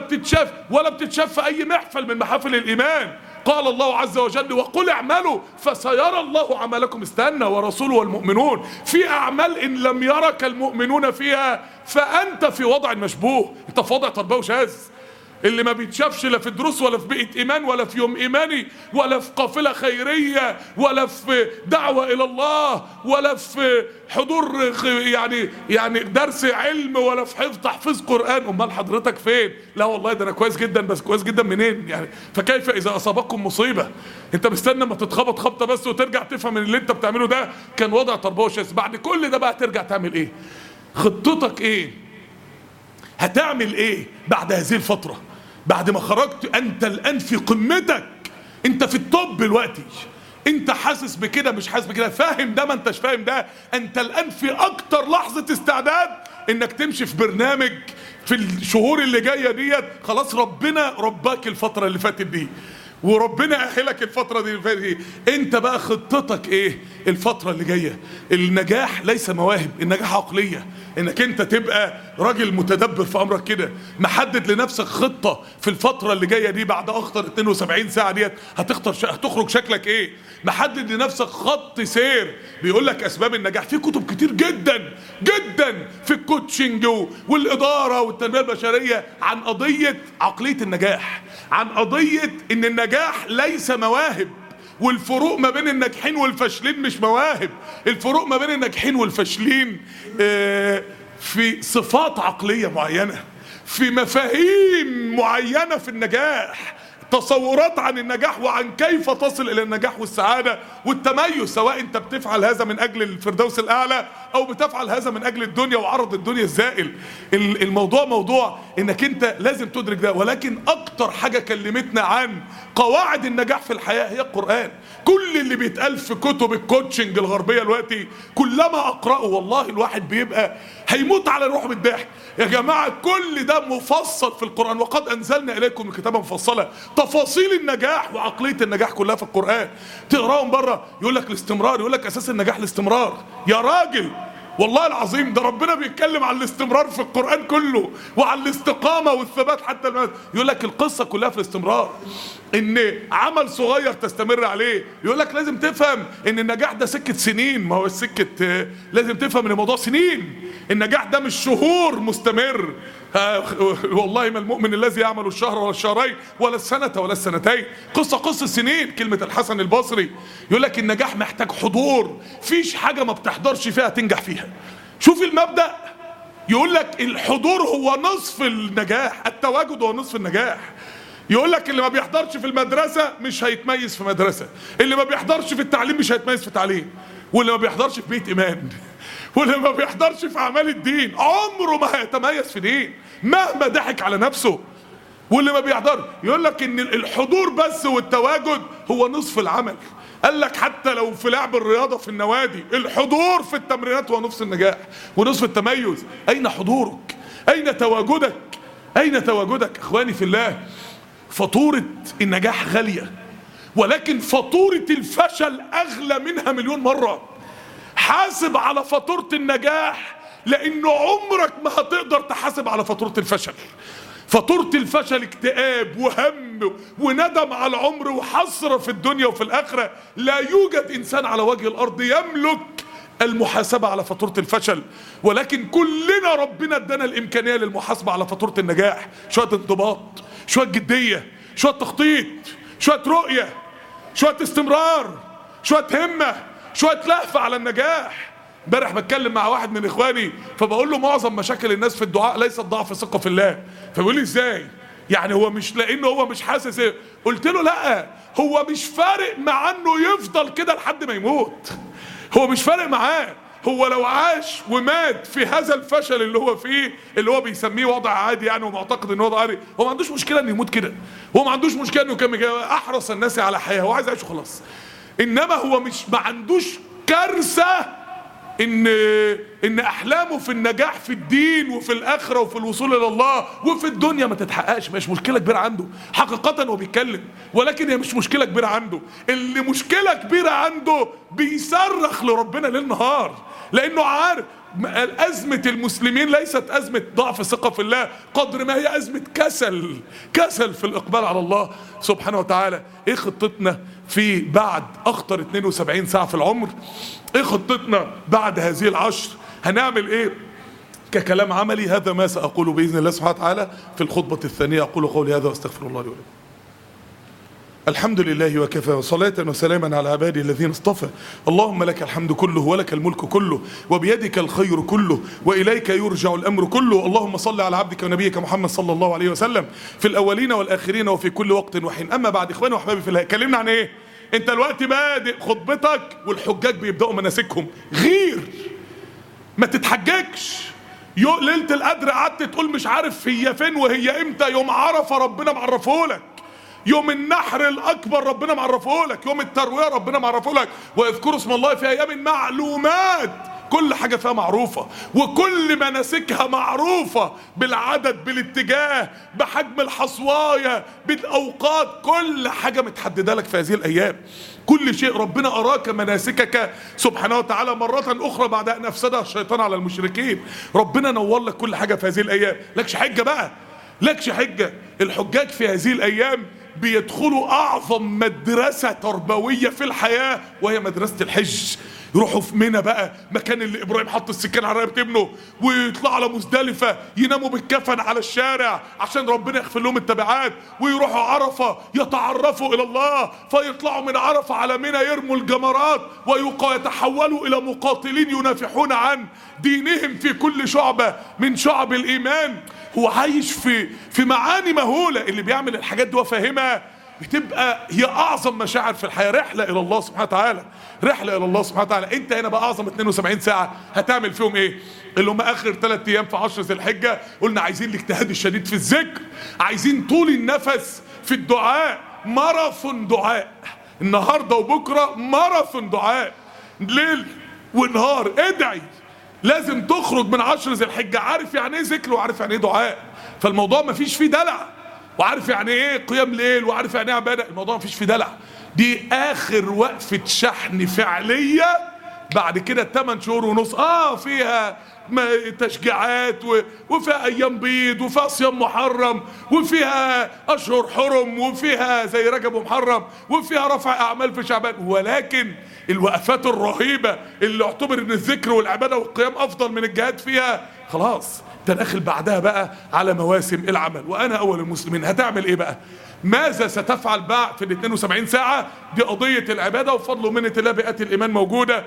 بتتشاف في اي محفل من محافل الايمان. قال الله عز وجل: وقل اعملوا فسيرى الله عملكم. استنى، ورسوله والمؤمنون في اعمال ان لم يرك المؤمنون فيها فانت في وضع مشبوه، انت في وضع تربوي شاذ. اللي ما بيتشافش لا في دروس ولا في بيئة ايمان ولا في يوم ايماني ولا في قافلة خيرية ولا في دعوة الى الله ولا في حضور يعني درس علم ولا في تحفيظ قرآن. امال حضرتك فين؟ لا والله ده انا كويس جدا. بس كويس جدا منين يعني؟ فكيف اذا اصابتكم مصيبة؟ انت مستنى ما تتخبط خبطة بس وترجع تفهم ان اللي انت بتعمله ده كان وضع تربوي شاذ. بعد كل ده بقى ترجع تعمل ايه؟ خطتك ايه؟ هتعمل ايه بعد هذه الفترة؟ بعد ما خرجت انت الان في قمتك، انت في التوب دلوقتي، انت حاسس بكده مش حاسس بكده، فاهم ده ما انتش فاهم ده، انت الان في اكتر لحظة استعداد انك تمشي في برنامج في الشهور اللي جاية ديت. خلاص ربنا رباك الفترة اللي فاتت دي وربنا أهلك الفترة دي اللي فاتت دي. انت بقى خطتك ايه الفترة اللي جاية؟ النجاح ليس مواهب، النجاح عقلية، انك انت تبقى راجل متدبر في امرك كده، محدد لنفسك خطة في الفترة اللي جاية دي. بعد اخطر 72 ساعة ديت هتخرج شكلك ايه؟ محدد لنفسك خط سير. بيقول لك اسباب النجاح في كتب كتير جدا جدا في الكوتشنج والادارة والتنمية البشرية عن قضية عقلية النجاح، عن قضية ان النجاح ليس مواهب، والفروق ما بين الناجحين والفاشلين مش مواهب. الفروق ما بين الناجحين والفاشلين في صفات عقلية معينة، في مفاهيم معينة في النجاح، تصورات عن النجاح وعن كيف تصل الى النجاح والسعادة والتميز، سواء انت بتفعل هذا من اجل الفردوس الاعلى او بتفعل هذا من اجل الدنيا وعرض الدنيا الزائل. الموضوع موضوع انك انت لازم تدرك ده. ولكن اكتر حاجة كلمتنا عن قواعد النجاح في الحياة هي القرآن. كل اللي بيتقال في كتب الكوتشنج الغربية دلوقتي كلما اقرأه والله الواحد بيبقى هيموت على روحه بالضحك. يا جماعة كل ده مفصل في القرآن، وقد انزلنا اليكم كتابا مفصلا. تفاصيل النجاح وعقلية النجاح كلها في القرآن. تقراهم بره يقول لك الاستمرار، يقول لك اساس النجاح الاستمرار. يا راجل والله العظيم ده ربنا بيتكلم عن الاستمرار في القرآن كله وعن الاستقامة والثبات حتى الموت. يقول لك القصة كلها في الاستمرار، ان عمل صغير تستمر عليه. يقول لك لازم تفهم ان النجاح ده سكة سنين، ما هو السكة لازم تفهم ان الموضوع سنين. النجاح ده مش شهور مستمر. والله ما المؤمن الذي يعمل الشهر ولا الشهرين ولا السنة ولا السنتين. قصة سنين. كلمة الحسن البصري يقول لك النجاح محتاج حضور، فيش حاجة ما بتحضرش فيها تنجح فيها. شوف المبدأ، يقول لك الحضور هو نصف النجاح، التواجد هو نصف النجاح. يقول لك اللي ما بيحضرش في المدرسة مش هيتميز في مدرسة، اللي ما بيحضرش في التعليم مش هيتميز في تعليم، واللي ما بيحضرش في بيت إيمان واللي ما بيحضرش في أعمال الدين عمره ما هيتميز في دين مهما ضحك على نفسه. واللي ما بيحضر يقول لك ان الحضور بس والتواجد هو نصف العمل. قال لك حتى لو في لعب الرياضة في النوادي، الحضور في التمرينات هو نصف النجاح ونصف التميز. أين حضورك؟ أين تواجدك؟ أين تواجدك؟ إخواني في الله، فاتورة النجاح غالية، ولكن فاتورة الفشل أغلى منها مليون مرة. حاسب على فاتورة النجاح، لأنه عمرك ما هتقدر تحاسب على فاتورة الفشل. فاتورة الفشل اكتئاب وهم وندم على العمر وحسرة في الدنيا وفي الآخرة. لا يوجد إنسان على وجه الأرض يملك المحاسبة على فاتورة الفشل، ولكن كلنا ربنا ادانا الإمكانية للمحاسبة على فاتورة النجاح. شوية انضباط، شوية جدية، شوية تخطيط، شوية رؤية، شوية استمرار، شوية همة، شوية لهفة على النجاح. امبارح بتكلم مع واحد من اخواني، فبقول له معظم مشاكل الناس في الدعاء ليست ضعف ثقة في الله. فبيقول لي ازاي؟ يعني هو مش لانه هو مش حاسس ايه؟ قلت له لا، هو مش فارق مع انه يفضل كده لحد ما يموت. هو مش فارق معاه. هو لو عاش ومات في هذا الفشل اللي هو فيه، اللي هو بيسميه وضع عادي يعني، ومعتقد ان هو وضع عادي، هو ما عندوش مشكله انه يموت كده. هو ما عندوش مشكله انه كان احرص الناس على حياه، هو عايز يعيش وخلاص. انما هو مش ما عندوش كارثه ان احلامه في النجاح في الدين وفي الاخره وفي الوصول الى الله وفي الدنيا ما تتحققش. مش مشكله كبيره عنده حقيقه، هو بيتكلم، ولكن هي مش مشكله كبيره عنده. اللي مشكله كبيره عنده بيصرخ لربنا ليل نهار، لانه عارف أزمة المسلمين ليست أزمة ضعف ثقة في الله قدر ما هي أزمة كسل في الإقبال على الله سبحانه وتعالى. إيه خطتنا في بعد أخطر 72 ساعة في العمر؟ إيه خطتنا بعد هذه العشر؟ هنعمل إيه ككلام عملي؟ هذا ما سأقوله بإذن الله سبحانه وتعالى في الخطبة الثانية. أقول قولي هذا واستغفر الله لي ولكم. الحمد لله وكفى، وصلاة وسلاما على عبادي الذين اصطفى. اللهم لك الحمد كله ولك الملك كله وبيدك الخير كله وإليك يرجع الأمر كله. اللهم صل على عبدك ونبيك محمد صلى الله عليه وسلم في الأولين والآخرين وفي كل وقت وحين. أما بعد، إخواني وأحبابي في الله، كلمنا عن إيه؟ أنت الوقت بادئ خطبتك والحجاج بيبدأوا مناسكهم. غير ما تتحججش. ليلة القدر قعدت تقول مش عارف هي فين وهي امتى. يوم عرفة ربنا معرفهولك، يوم النحر الأكبر ربنا معرفهولك، يوم التروية ربنا معرفهولك. واذكروا اسم الله في أيام معلومات. كل حاجة فيها معروفة، وكل مناسكها معروفة بالعدد، بالاتجاه، بحجم الحصواية، بالأوقات. كل حاجة متحددة لك في هذه الأيام. كل شيء ربنا أراك مناسكك سبحانه وتعالى مرة أخرى بعد أن أفسدها الشيطان على المشركين. ربنا نور لك كل حاجة في هذه الأيام. لكش حجة بقى، لكش حجة. الحجاج في هذه الأيام بيدخلوا أعظم مدرسة تربوية في الحياة، وهي مدرسة الحج. يروحوا في منى بقى، مكان اللي إبراهيم حط السكين على رقبة ابنه، ويطلعوا على مزدلفة يناموا بالكفن على الشارع عشان ربنا يغفر لهم التبعات، ويروحوا عرفة يتعرفوا إلى الله، فيطلعوا من عرفة على منى يرموا الجمرات ويتحولوا إلى مقاتلين ينافحون عن دينهم في كل شعبة من شعب الإيمان. هو عايش في معاني مهولة. اللي بيعمل الحاجات دي وفاهمها بتبقى هي أعظم مشاعر في الحياة. رحلة إلى الله سبحانه وتعالى، رحلة إلى الله سبحانه وتعالى. أنت هنا بقى أعظم 72 ساعة هتعمل فيهم إيه؟ اللي هم آخر 3 أيام في 10 ذي الحجة. قلنا عايزين الاجتهاد الشديد في الذكر، عايزين طول النفس في الدعاء، ماراثون دعاء. النهاردة وبكرة ماراثون دعاء، ليل ونهار ادعي. لازم تخرج من 10 ذي الحجة عارف يعني ايه ذكر وعارف يعني ايه دعاء. فالموضوع ما فيش فيه دلع، وعارف يعني ايه قيام ليل، وعارف يعني ايه عبادة. الموضوع ما فيش فيه دلع. دي اخر وقفة شحن فعلية. بعد كده 8 شهور ونص فيها تشجيعات، وفيها ايام بيض، وفيها صيام محرم، وفيها اشهر حرم، وفيها زي رجب ومحرم، وفيها رفع اعمال في شعبان. ولكن الوقفات الرهيبة اللي اعتبر ان الذكر والعبادة والقيام افضل من الجهاد فيها، خلاص انت داخل بعدها بقى على مواسم العمل. وانا اول المسلمين. هتعمل ايه بقى؟ ماذا ستفعل بعد في ال 72 ساعة؟ دي قضية العبادة، وفضل ومنة الله بيئات الإيمان موجودة.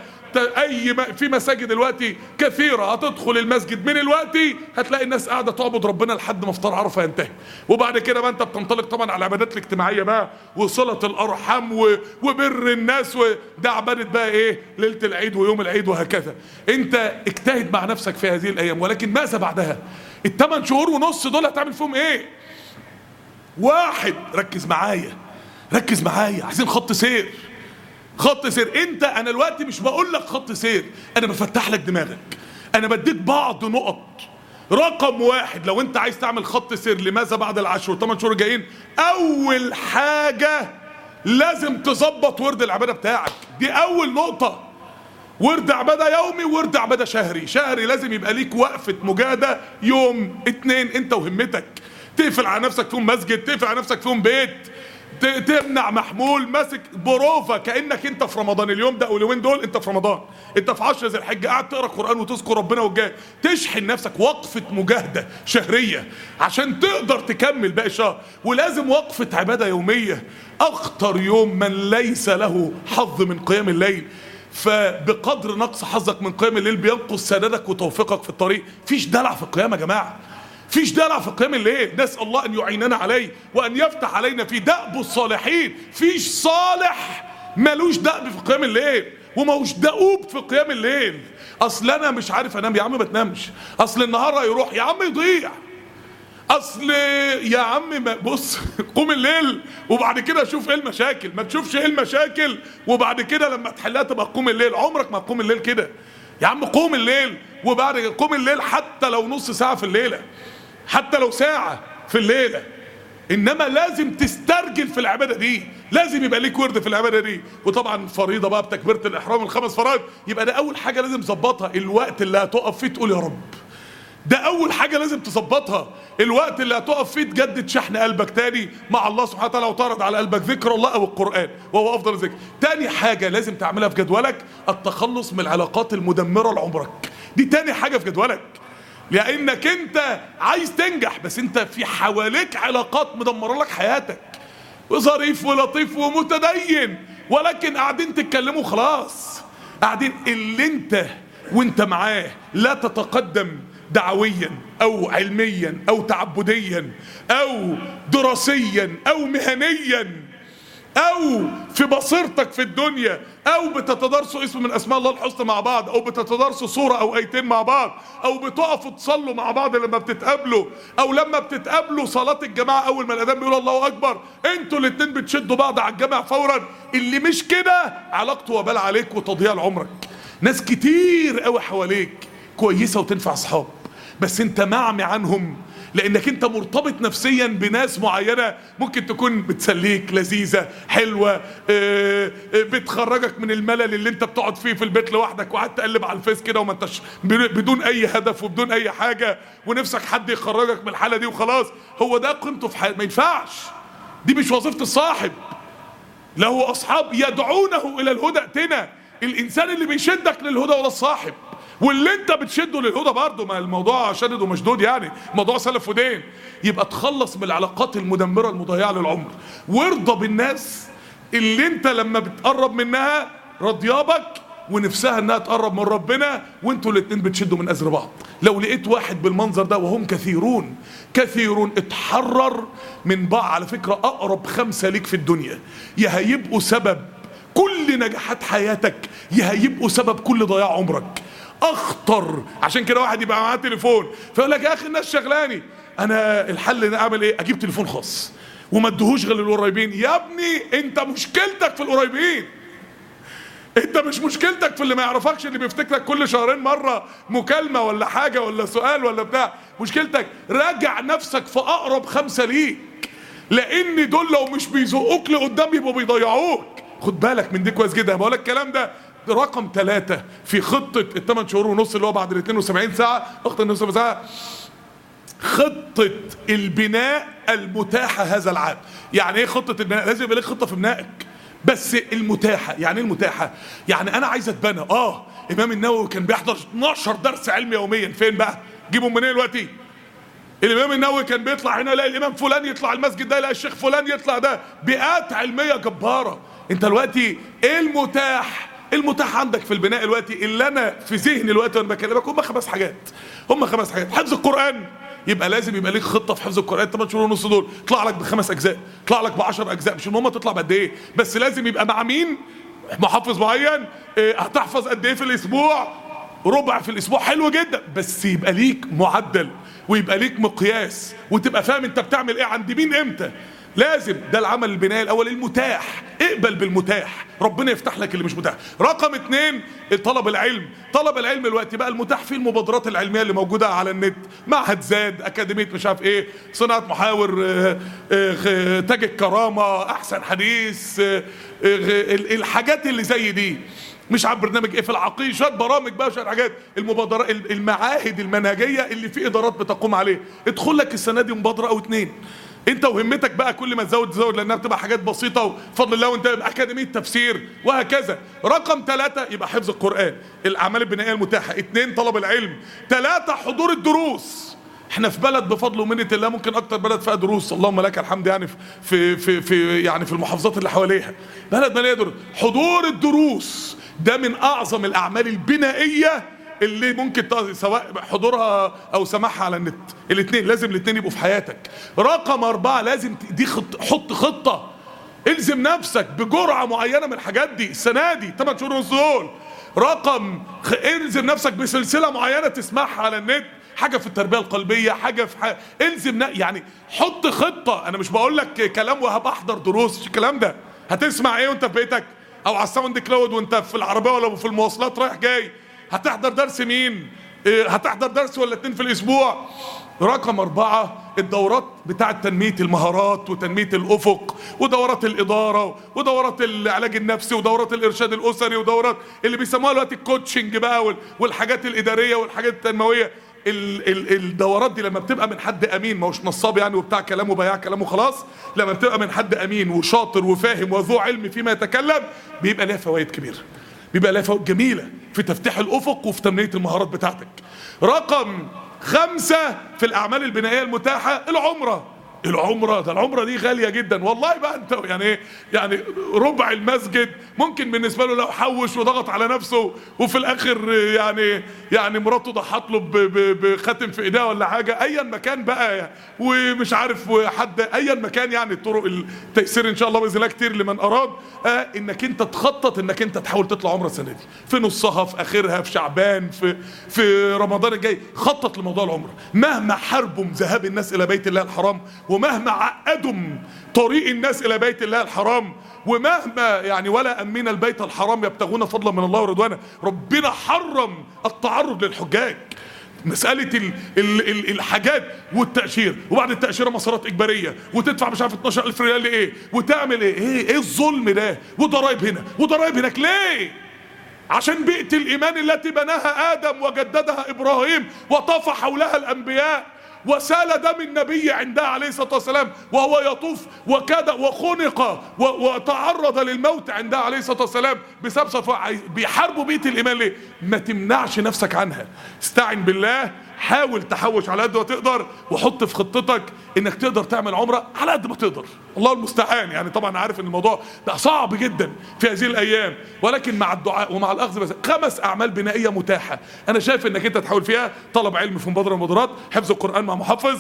في مساجد دلوقتي كثيرة، هتدخل المسجد من الوقت هتلاقي الناس قاعدة تعبد ربنا لحد ما افطار عرفة ينتهي. وبعد كده بقى انت بتنطلق طبعا على العبادات الاجتماعية بقى، وصلة الأرحام وبر الناس، وده عبادة بقى ايه؟ ليلة العيد ويوم العيد وهكذا. انت اجتهد مع نفسك في هذه الأيام. ولكن ماذا بعدها؟ ال8 شهور ونص دول هتعمل فيهم ايه؟ واحد، ركز معايا، عايزين خط سير. خط سير. انا دلوقتي مش بقول لك خط سير، انا بفتح لك دماغك، انا بديك بعض نقط. رقم واحد، لو انت عايز تعمل خط سير لماذا بعد العشر والثمان شهور جايين، اول حاجة لازم تظبط ورد العبادة بتاعك. دي اول نقطة. ورد عبادة يومي وورد عبادة شهري. شهري لازم يبقى ليك وقفة مجاهدة يوم 2 انت وهمتك، تقفل على نفسك فيهم مسجد، تقفل على نفسك فيهم بيت، تمنع محمول، ماسك بروفة كأنك انت في رمضان. اليوم ده او اليومين دول انت في رمضان، انت في 10 ذي الحجة قاعد تقرا قرآن وتذكر ربنا والجاي، تشحن نفسك وقفة مجاهدة شهرية عشان تقدر تكمل باقي الشهر. ولازم وقفة عبادة يومية. اخطر يوم من ليس له حظ من قيام الليل، فبقدر نقص حظك من قيام الليل بينقص سدادك وتوفيقك في الطريق. فيش دلع في القيام يا جماعة، فيش دلع في قيام الليل. نسأل الله أن يعيننا عليه وأن يفتح علينا في دأب الصالحين. فيش صالح ملوش دأب في قيام الليل وملوش دؤوب في قيام الليل. أصل أنا مش عارف أنام، يا عم ما تنامش. أصل النهار هيروح، يا عم يضيع. أصل يا عم بص قوم الليل وبعد كده شوف إيه المشاكل، ما تشوفش إيه المشاكل وبعد كده لما تحلها تبقى قوم الليل. عمرك ما تقوم الليل كده يا عم. قوم الليل وبعد كده قوم الليل حتى لو نص ساعة في الليلة، حتى لو ساعة في الليلة. انما لازم تسترجل في العبادة دي، لازم يبقى ليك ورد في العبادة دي. وطبعا فريضة بقى بتكبيرة الاحرام ال5 فرائض، يبقى ده اول حاجة لازم تظبطها. الوقت اللي هتقف فيه تقول يا رب، ده اول حاجة لازم تظبطها. الوقت اللي هتقف فيه تجدد شحن قلبك تاني مع الله سبحانه وتعالى وتعرض على قلبك ذكر الله او القرآن وهو افضل ذكر. تاني حاجة لازم تعملها في جدولك التخلص من العلاقات المدمرة لعمرك. دي تاني حاجة في جدولك، لانك انت عايز تنجح بس انت في حواليك علاقات مدمره لك حياتك، وظريف ولطيف ومتدين ولكن قاعدين تتكلموا خلاص، قاعدين اللي انت وانت معاه لا تتقدم دعويا او علميا او تعبديا او دراسيا او مهنيا او في بصيرتك في الدنيا، او بتتدارسوا اسم من اسماء الله الحسنى مع بعض، او بتتدارسوا سورة او ايتين مع بعض، او بتقفوا تصلوا مع بعض لما بتتقابلوا، او لما بتتقابلوا صلاة الجماعة اول ما الاذان بيقول الله اكبر انتوا الاتنين بتشدوا بعض على الجامع فورا. اللي مش كده علاقته وبال عليك وتضييع لعمرك. ناس كتير قوي حواليك كويسة وتنفع اصحاب بس انت معمي عنهم لانك انت مرتبط نفسيا بناس معينة ممكن تكون بتسليك، لذيذة، حلوة، بتخرجك من الملل اللي انت بتقعد فيه في البيت لوحدك وقعدت تقلب على الفيس كده وما انتش بدون اي هدف وبدون اي حاجة، ونفسك حد يخرجك من الحالة دي وخلاص. هو ده قيمته في حياتك؟ ما ينفعش، دي مش وظيفة الصاحب. له اصحاب يدعونه الى الهدى ائتنا. الانسان اللي بيشدك للهدى ولا الصاحب، واللي انت بتشده للهدى برضه. ما الموضوع شدد ومشدود يعني، الموضوع سلف ودين. يبقى تخلص من العلاقات المدمرة المضيعة للعمر، وارضى بالناس اللي انت لما بتقرب منها رضيابك ونفسها انها تقرب من ربنا، وانتوا الاتنين بتشدوا من ازر بعض. لو لقيت واحد بالمنظر ده وهم كثيرون كثيرون، اتحرر من بعض. على فكرة اقرب 5 ليك في الدنيا يا هيبقوا سبب كل نجاحات حياتك يا هيبقوا سبب كل ضياع عمرك. اخطر. عشان كده واحد يبقى معاه تليفون فيقول لك يا اخي الناس شغلاني، انا الحل ان اعمل ايه؟ اجيب تليفون خاص وما ادهوش غير للقريبين. يا ابني انت مشكلتك في القريبين، انت مش مشكلتك في اللي ما يعرفكش، اللي بيفتكرك كل شهرين مرة مكالمة ولا حاجة ولا سؤال ولا بتاع. مشكلتك راجع نفسك في اقرب 5 ليك، لان دول لو مش بيزقوك لقدام يبقوا بيضيعوك. خد بالك من دي كويس جدا. بقول لك الكلام ده رقم 3 في خطة ال8 شهور ونص اللي هو بعد ال 72 ساعة، خطة ال 72 ساعة، خطة البناء المتاحة هذا العام. يعني ايه خطة البناء؟ لازم يبقى لك خطة في بنائك، بس المتاحة. يعني ايه المتاحة؟ يعني انا عايز اتبنى. امام النووي كان بيحضر 12 درس علمي يوميا. فين بقى؟ جيبهم منين دلوقتي؟ الامام النووي كان بيطلع هنا يلاقي الامام فلان يطلع المسجد ده، يلاقي الشيخ فلان يطلع ده، بيئات علمية جبارة. انت دلوقتي ايه المتاح؟ المتاح عندك في البناء دلوقتي اللي انا في ذهني دلوقتي وانا بكلمك هم 5 حاجات. هم 5 حاجات. حفظ القرآن، يبقى لازم يبقى ليك خطة في حفظ القرآن. 8 شهور ونص دول اطلع لك ب5 اجزاء، اطلع لك ب10 اجزاء، مش المهم تطلع بقد ايه، بس لازم يبقى مع مين؟ محافظ معين. هتحفظ قد ايه في الاسبوع؟ ربع في الاسبوع، حلو جدا، بس يبقى ليك معدل ويبقى ليك مقياس وتبقى فاهم انت بتعمل ايه عند مين امتى. لازم. ده العمل البنائي الاول، المتاح، اقبل بالمتاح، ربنا يفتح لك اللي مش متاح. رقم 2 طلب العلم. طلب العلم الوقت بقى المتاح فيه المبادرات العلميه اللي موجوده على النت، معهد زاد، اكاديميه مش عارف ايه، صناعه محاور، تاج الكرامه، احسن حديث، الحاجات اللي زي دي، مش عارف برنامج ايه في العقيد، شويه برامج بقى، شويه حاجات، المبادرات، المعاهد المنهجيه اللي في ادارات بتقوم عليه. ادخل لك السنه دي مبادره او 2 انت وهمتك بقى، كل ما تزود لانها بتبقى حاجات بسيطه وفضل الله، وانت اكاديميه تفسير وهكذا. رقم 3 يبقى حفظ القران، الاعمال البنائيه المتاحه. 2 طلب العلم. 3 حضور الدروس. احنا في بلد بفضل ومنة الله ممكن اكتر بلد فيها دروس، اللهم لك الحمد، يعني في المحافظات اللي حواليها بلد مليانه دروس. حضور الدروس ده من اعظم الاعمال البنائيه اللي ممكن سواء حضورها او سماعها على النت. الاثنين لازم، الاثنين يبقوا في حياتك. رقم 4 لازم دي حط خطه، الزم نفسك بجرعه معينه من الحاجات دي السنه دي 8 شهور ونص دول. الزم نفسك بسلسله معينه تسمعها على النت، حاجه في التربيه القلبيه، حاجه في يعني حط خطه. انا مش بقول لك كلام وهبحضر دروس، الكلام ده هتسمع ايه وانت في بيتك او على الساوند كلاود وانت في العربيه ولا في المواصلات رايح جاي؟ هتحضر درس مين؟ هتحضر درس ولا 2 في الاسبوع؟ رقم 4 الدورات بتاعه تنميه المهارات وتنميه الافق، ودورات الاداره، ودورات العلاج النفسي، ودورات الارشاد الاسري، ودورات اللي بيسموها دلوقتي الكوتشنج بقى، والحاجات الاداريه والحاجات التنمويه. الدورات دي لما بتبقى من حد امين، ما هوش نصاب يعني وبتاع كلام وبياع كلام وخلاص، لما بتبقى من حد امين وشاطر وفاهم وذو علم فيما يتكلم، بيبقى لها فوائد كبيره، بيبقى لها فوائد جميله في تفتيح الافق وفي تنميه المهارات بتاعتك. رقم 5 في الاعمال البنائيه المتاحه العمره. ده العمره دي غاليه جدا والله بقى. انت يعني ربع المسجد ممكن بالنسبه له لو حوش وضغط على نفسه وفي الاخر يعني مراته ضحت له بخاتم في ايديها ولا حاجه، ايا مكان بقى، ومش عارف وحد ايا مكان، يعني طرق التيسير ان شاء الله باذن الله كتير لمن اراد. انك انت تخطط انك انت تحاول تطلع عمره السنه دي، في نصها، في اخرها، في شعبان، في رمضان الجاي. خطط لموضوع العمره، مهما حاربوا ذهاب الناس الى بيت الله الحرام، ومهما عقدوا طريق الناس الى بيت الله الحرام، ومهما يعني ولا امين البيت الحرام يبتغون فضلا من الله ورضوانه، ربنا حرم التعرض للحجاج. مسألة الحاجات والتأشير، وبعد التأشيرة مسارات إجبارية، وتدفع مش عارف 12,000 ريال لإيه، وتعمل إيه الظلم ده، وضرايب هنا وضرايب هناك، ليه؟ عشان بيئة الإيمان التي بناها آدم وجددها إبراهيم وطاف حولها الأنبياء، وسال دم النبي عندها عليه الصلاة والسلام وهو يطوف، وكاد وخنق وتعرض للموت عندها عليه الصلاة والسلام بسبب بيحاربوا بيئة الإيمان. ليه؟ ما تمنعش نفسك عنها، استعن بالله، حاول تحوش على قد ما تقدر، وحط في خطتك انك تقدر تعمل عمره على قد ما تقدر. الله المستعان. يعني طبعا عارف ان الموضوع ده صعب جدا في هذه الايام، ولكن مع الدعاء ومع الاخذ بس 5 اعمال بنائيه متاحه انا شايف انك انت تحاول فيها. طلب علم في مبادره من المبادرات، حفظ القران مع محفظ،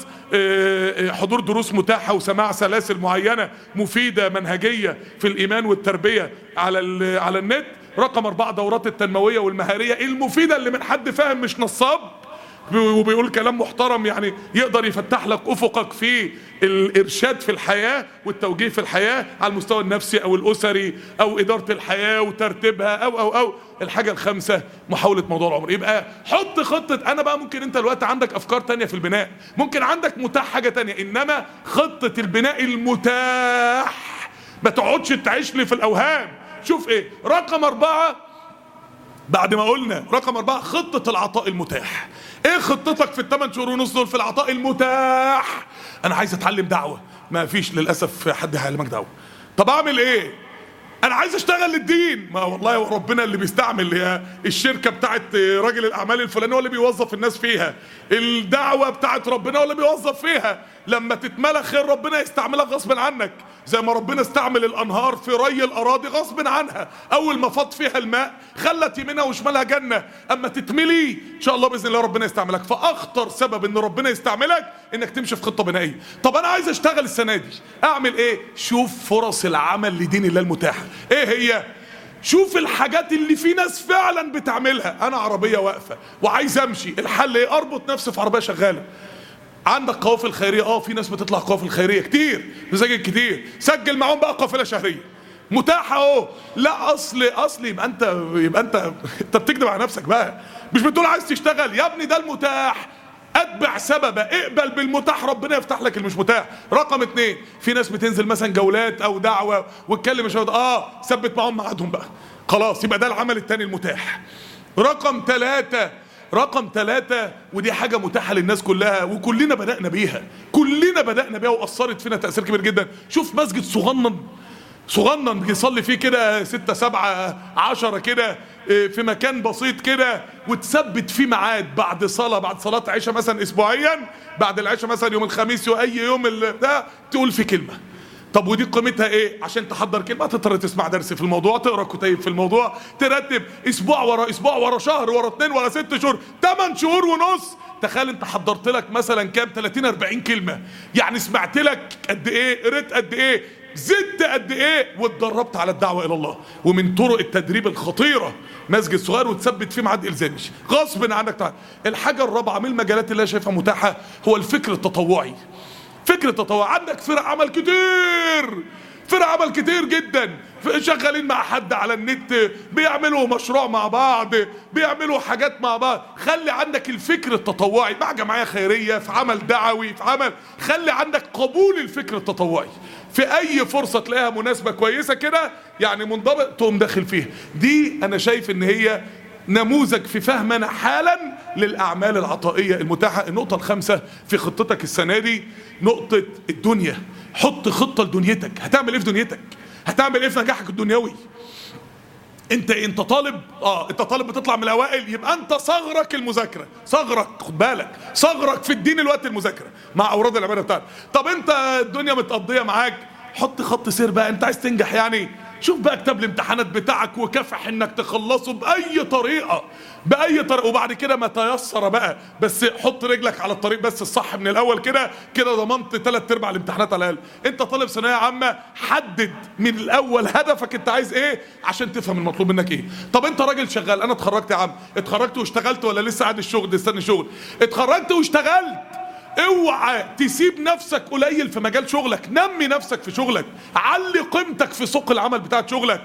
حضور دروس متاحه وسماع سلاسل معينه مفيده منهجيه في الايمان والتربيه على النت. رقم 4 دورات التنمويه والمهاريه المفيده اللي من حد فاهم مش نصاب وبيقول كلام محترم، يعني يقدر يفتح لك افقك في الارشاد في الحياه والتوجيه في الحياه على المستوى النفسي او الاسري او اداره الحياه وترتيبها او الحاجه الخامسه محاوله موضوع العمر. يبقى حط خطه. انا بقى ممكن انت دلوقتي عندك افكار تانية في البناء، ممكن عندك متاح حاجه تانية، انما خطه البناء المتاح ما تقعدش تعيش لي في الاوهام. شوف ايه رقم 4 بعد ما قلنا. رقم 4 خطه العطاء المتاح. ايه خطتك في ال8 شهور ونص دول في العطاء المتاح؟ انا عايز اتعلم دعوه، ما فيش للاسف حد هيعلمك دعوه. طب اعمل ايه؟ انا عايز اشتغل للدين. ما والله ربنا اللي بيستعمل، هي الشركه بتاعت راجل الاعمال الفلاني هو اللي بيوظف الناس فيها، الدعوه بتاعت ربنا هو اللي بيوظف فيها. لما تتملى خير ربنا يستعملك غصب عنك، زي ما ربنا استعمل الانهار في ري الاراضي غصب عنها. اول ما فاض فيها الماء خلت يمينها وشمالها جنه، اما تتملي ان شاء الله باذن الله ربنا يستعملك. فاخطر سبب ان ربنا يستعملك انك تمشي في خطه بنائيه. طب انا عايز اشتغل السنه دي، اعمل ايه؟ شوف فرص العمل لدين الله المتاحه. ايه هي؟ شوف الحاجات اللي في ناس فعلا بتعملها. انا عربيه واقفه وعايز امشي، الحل ايه؟ اربط نفسي في عربيه شغاله، عندك قوافل خيريه، في ناس بتطلع قوافل خيريه كتير، مساجد كتير، سجل معاهم بقى قافله شهريه متاحه اهو. لا اصل يبقى انت بتكذب على نفسك بقى. مش بتقول عايز تشتغل يا ابني، ده المتاح، اتبع سببه، اقبل بالمتاح ربنا يفتح لك المش متاح. رقم 2، في ناس بتنزل مثلا جولات او دعوه وتكلم الشباب، ثبت معاهم ميعادهم بقى خلاص، يبقى ده العمل التاني المتاح. رقم 3 ودي حاجة متاحة للناس كلها وكلنا بدأنا بيها، وأثرت فينا تأثير كبير جدا. شوف مسجد صغنن بيصلي فيه كده 6 7 10 كده في مكان بسيط كده، وتثبت فيه ميعاد بعد صلاة عشاء مثلا اسبوعيا، بعد العشاء مثلا يوم الخميس واي يوم ده تقول في كلمة. طب ودي قيمتها ايه؟ عشان تحضر كلمة، تضطر تسمع درس في الموضوع، تقرا كتيب في الموضوع، ترتب اسبوع ورا اسبوع ورا شهر ورا 2 ورا 6 شهور 8 شهور ونص. تخيل انت حضرت لك مثلا كام؟ 30 40 كلمة، يعني سمعت لك قد ايه، قريت قد ايه، زدت قد ايه، واتدربت على الدعوة الى الله. ومن طرق التدريب الخطيرة مسجد صغير وتثبت فيه ميعاد الزامي غصب عنك تعالى. الحاجة الرابعة من المجالات اللي انا شايفها متاحة هو الفكر التطوعي. عندك فرق عمل كتير جدا، شغالين مع حد على النت، بيعملوا مشروع مع بعض، بيعملوا حاجات مع بعض. خلي عندك الفكر التطوعي مع جمعية خيرية، في عمل دعوي، في عمل، خلي عندك قبول الفكر التطوعي في اي فرصة تلاقيها مناسبة كويسة كده يعني منضبط تقوم داخل فيها. دي انا شايف ان هي نموذج في فهمنا حالا للأعمال العطائية المتاحة. النقطة ال5 في خطتك السنة دي نقطة الدنيا. حط خطة لدنيتك، هتعمل ايه في دنيتك؟ هتعمل ايه في نجاحك الدنيوي؟ انت طالب، انت طالب بتطلع من الاوائل، يبقى انت صغرك المذاكرة، خد بالك، صغرك في الدين الوقت المذاكرة مع اوراد العبادة بتاعتك. طب انت الدنيا متقضية معاك، حط خط سير بقى. انت عايز تنجح يعني، شوف بقى كتاب الامتحانات بتاعك وكافح انك تخلصه بأي طريقة، وبعد كده ما تيسر بقى، بس حط رجلك على الطريق بس الصح من الاول كده ضمنت 3/4 الامتحانات على الاقل. انت طالب ثانوية عامة، حدد من الاول هدفك انت عايز ايه عشان تفهم المطلوب منك ايه. طب انت راجل شغال، انا اتخرجت يا عم، اتخرجت واشتغلت ولا لسه قاعد الشغل استنى شغل؟ اتخرجت واشتغلت. اوعى تسيب نفسك قليل في مجال شغلك، نمي نفسك في شغلك، علي قيمتك في سوق العمل بتاعت شغلك.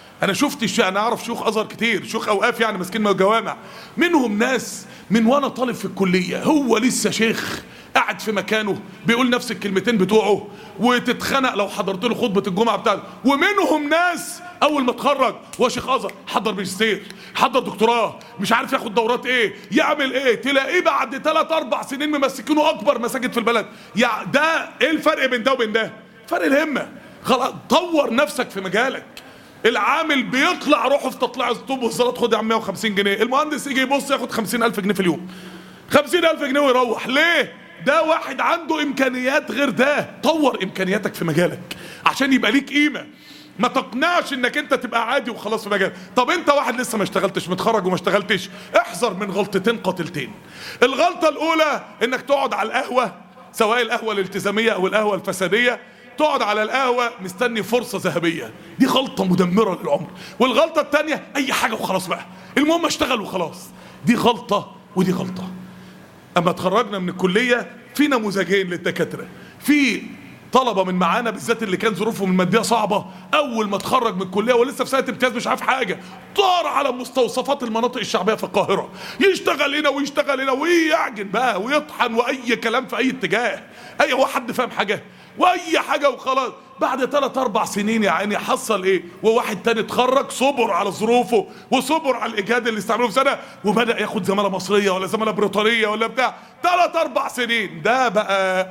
انا اعرف شيوخ ازهر كتير، شيوخ اوقاف يعني ماسكين جوامع، منهم ناس من وانا طالب في الكليه هو لسه شيخ قاعد في مكانه بيقول نفس الكلمتين بتوعه، وتتخنق لو حضرت له خطبه الجمعه بتاعته. ومنهم ناس اول ما اتخرج هو شيخ ازهر، حضر ماجستير، حضر دكتوراه، مش عارف ياخد دورات ايه، يعمل ايه، تلاقيه بعد 3 4 سنين ممسكينه اكبر مساجد في البلد. يعني ده ايه الفرق بين ده وبين ده؟ فرق الهمه. خلاص طور نفسك في مجالك. العامل بيطلع روحه في تطلع الطوب والصلاه، خد يا عم 150 جنيه، المهندس يجي يبص ياخد 50,000 جنيه في اليوم، 50,000 جنيه ويروح. ليه؟ ده واحد عنده امكانيات غير ده. طور امكانياتك في مجالك عشان يبقى ليك قيمه، ما تقنعش انك انت تبقى عادي وخلاص في مجالك. طب انت واحد لسه ما اشتغلتش، متخرج وما اشتغلتش، احذر من غلطتين قاتلتين. الغلطه الاولى انك تقعد على القهوه، سواء القهوه الالتزاميه او القهوه الفساديه، تقعد على القهوة مستني فرصة ذهبية، دي غلطة مدمرة للعمر. والغلطة التانية اي حاجة وخلاص بقى، المهم اشتغل وخلاص، دي غلطة ودي غلطة. اما اتخرجنا من الكلية في نموذجين للدكاترة، في طلبة من معانا بالذات اللي كان ظروفهم المادية صعبة، اول ما اتخرج من الكلية ولسه في سنة امتياز مش عارف حاجة، طار على مستوصفات المناطق الشعبية في القاهرة، يشتغل هنا ويشتغل هنا ويعجن بقى ويطحن واي كلام في اي اتجاه، اي هو حد فاهم حاجة واي حاجه وخلاص. بعد 3 4 سنين يا عيني حصل ايه؟ وواحد تاني اتخرج صبر على ظروفه وصبر على الاجهاد اللي استعملوه في سنه، وبدا ياخد زماله مصريه ولا زماله بريطانيه ولا بتاع 3 4 سنين، ده بقى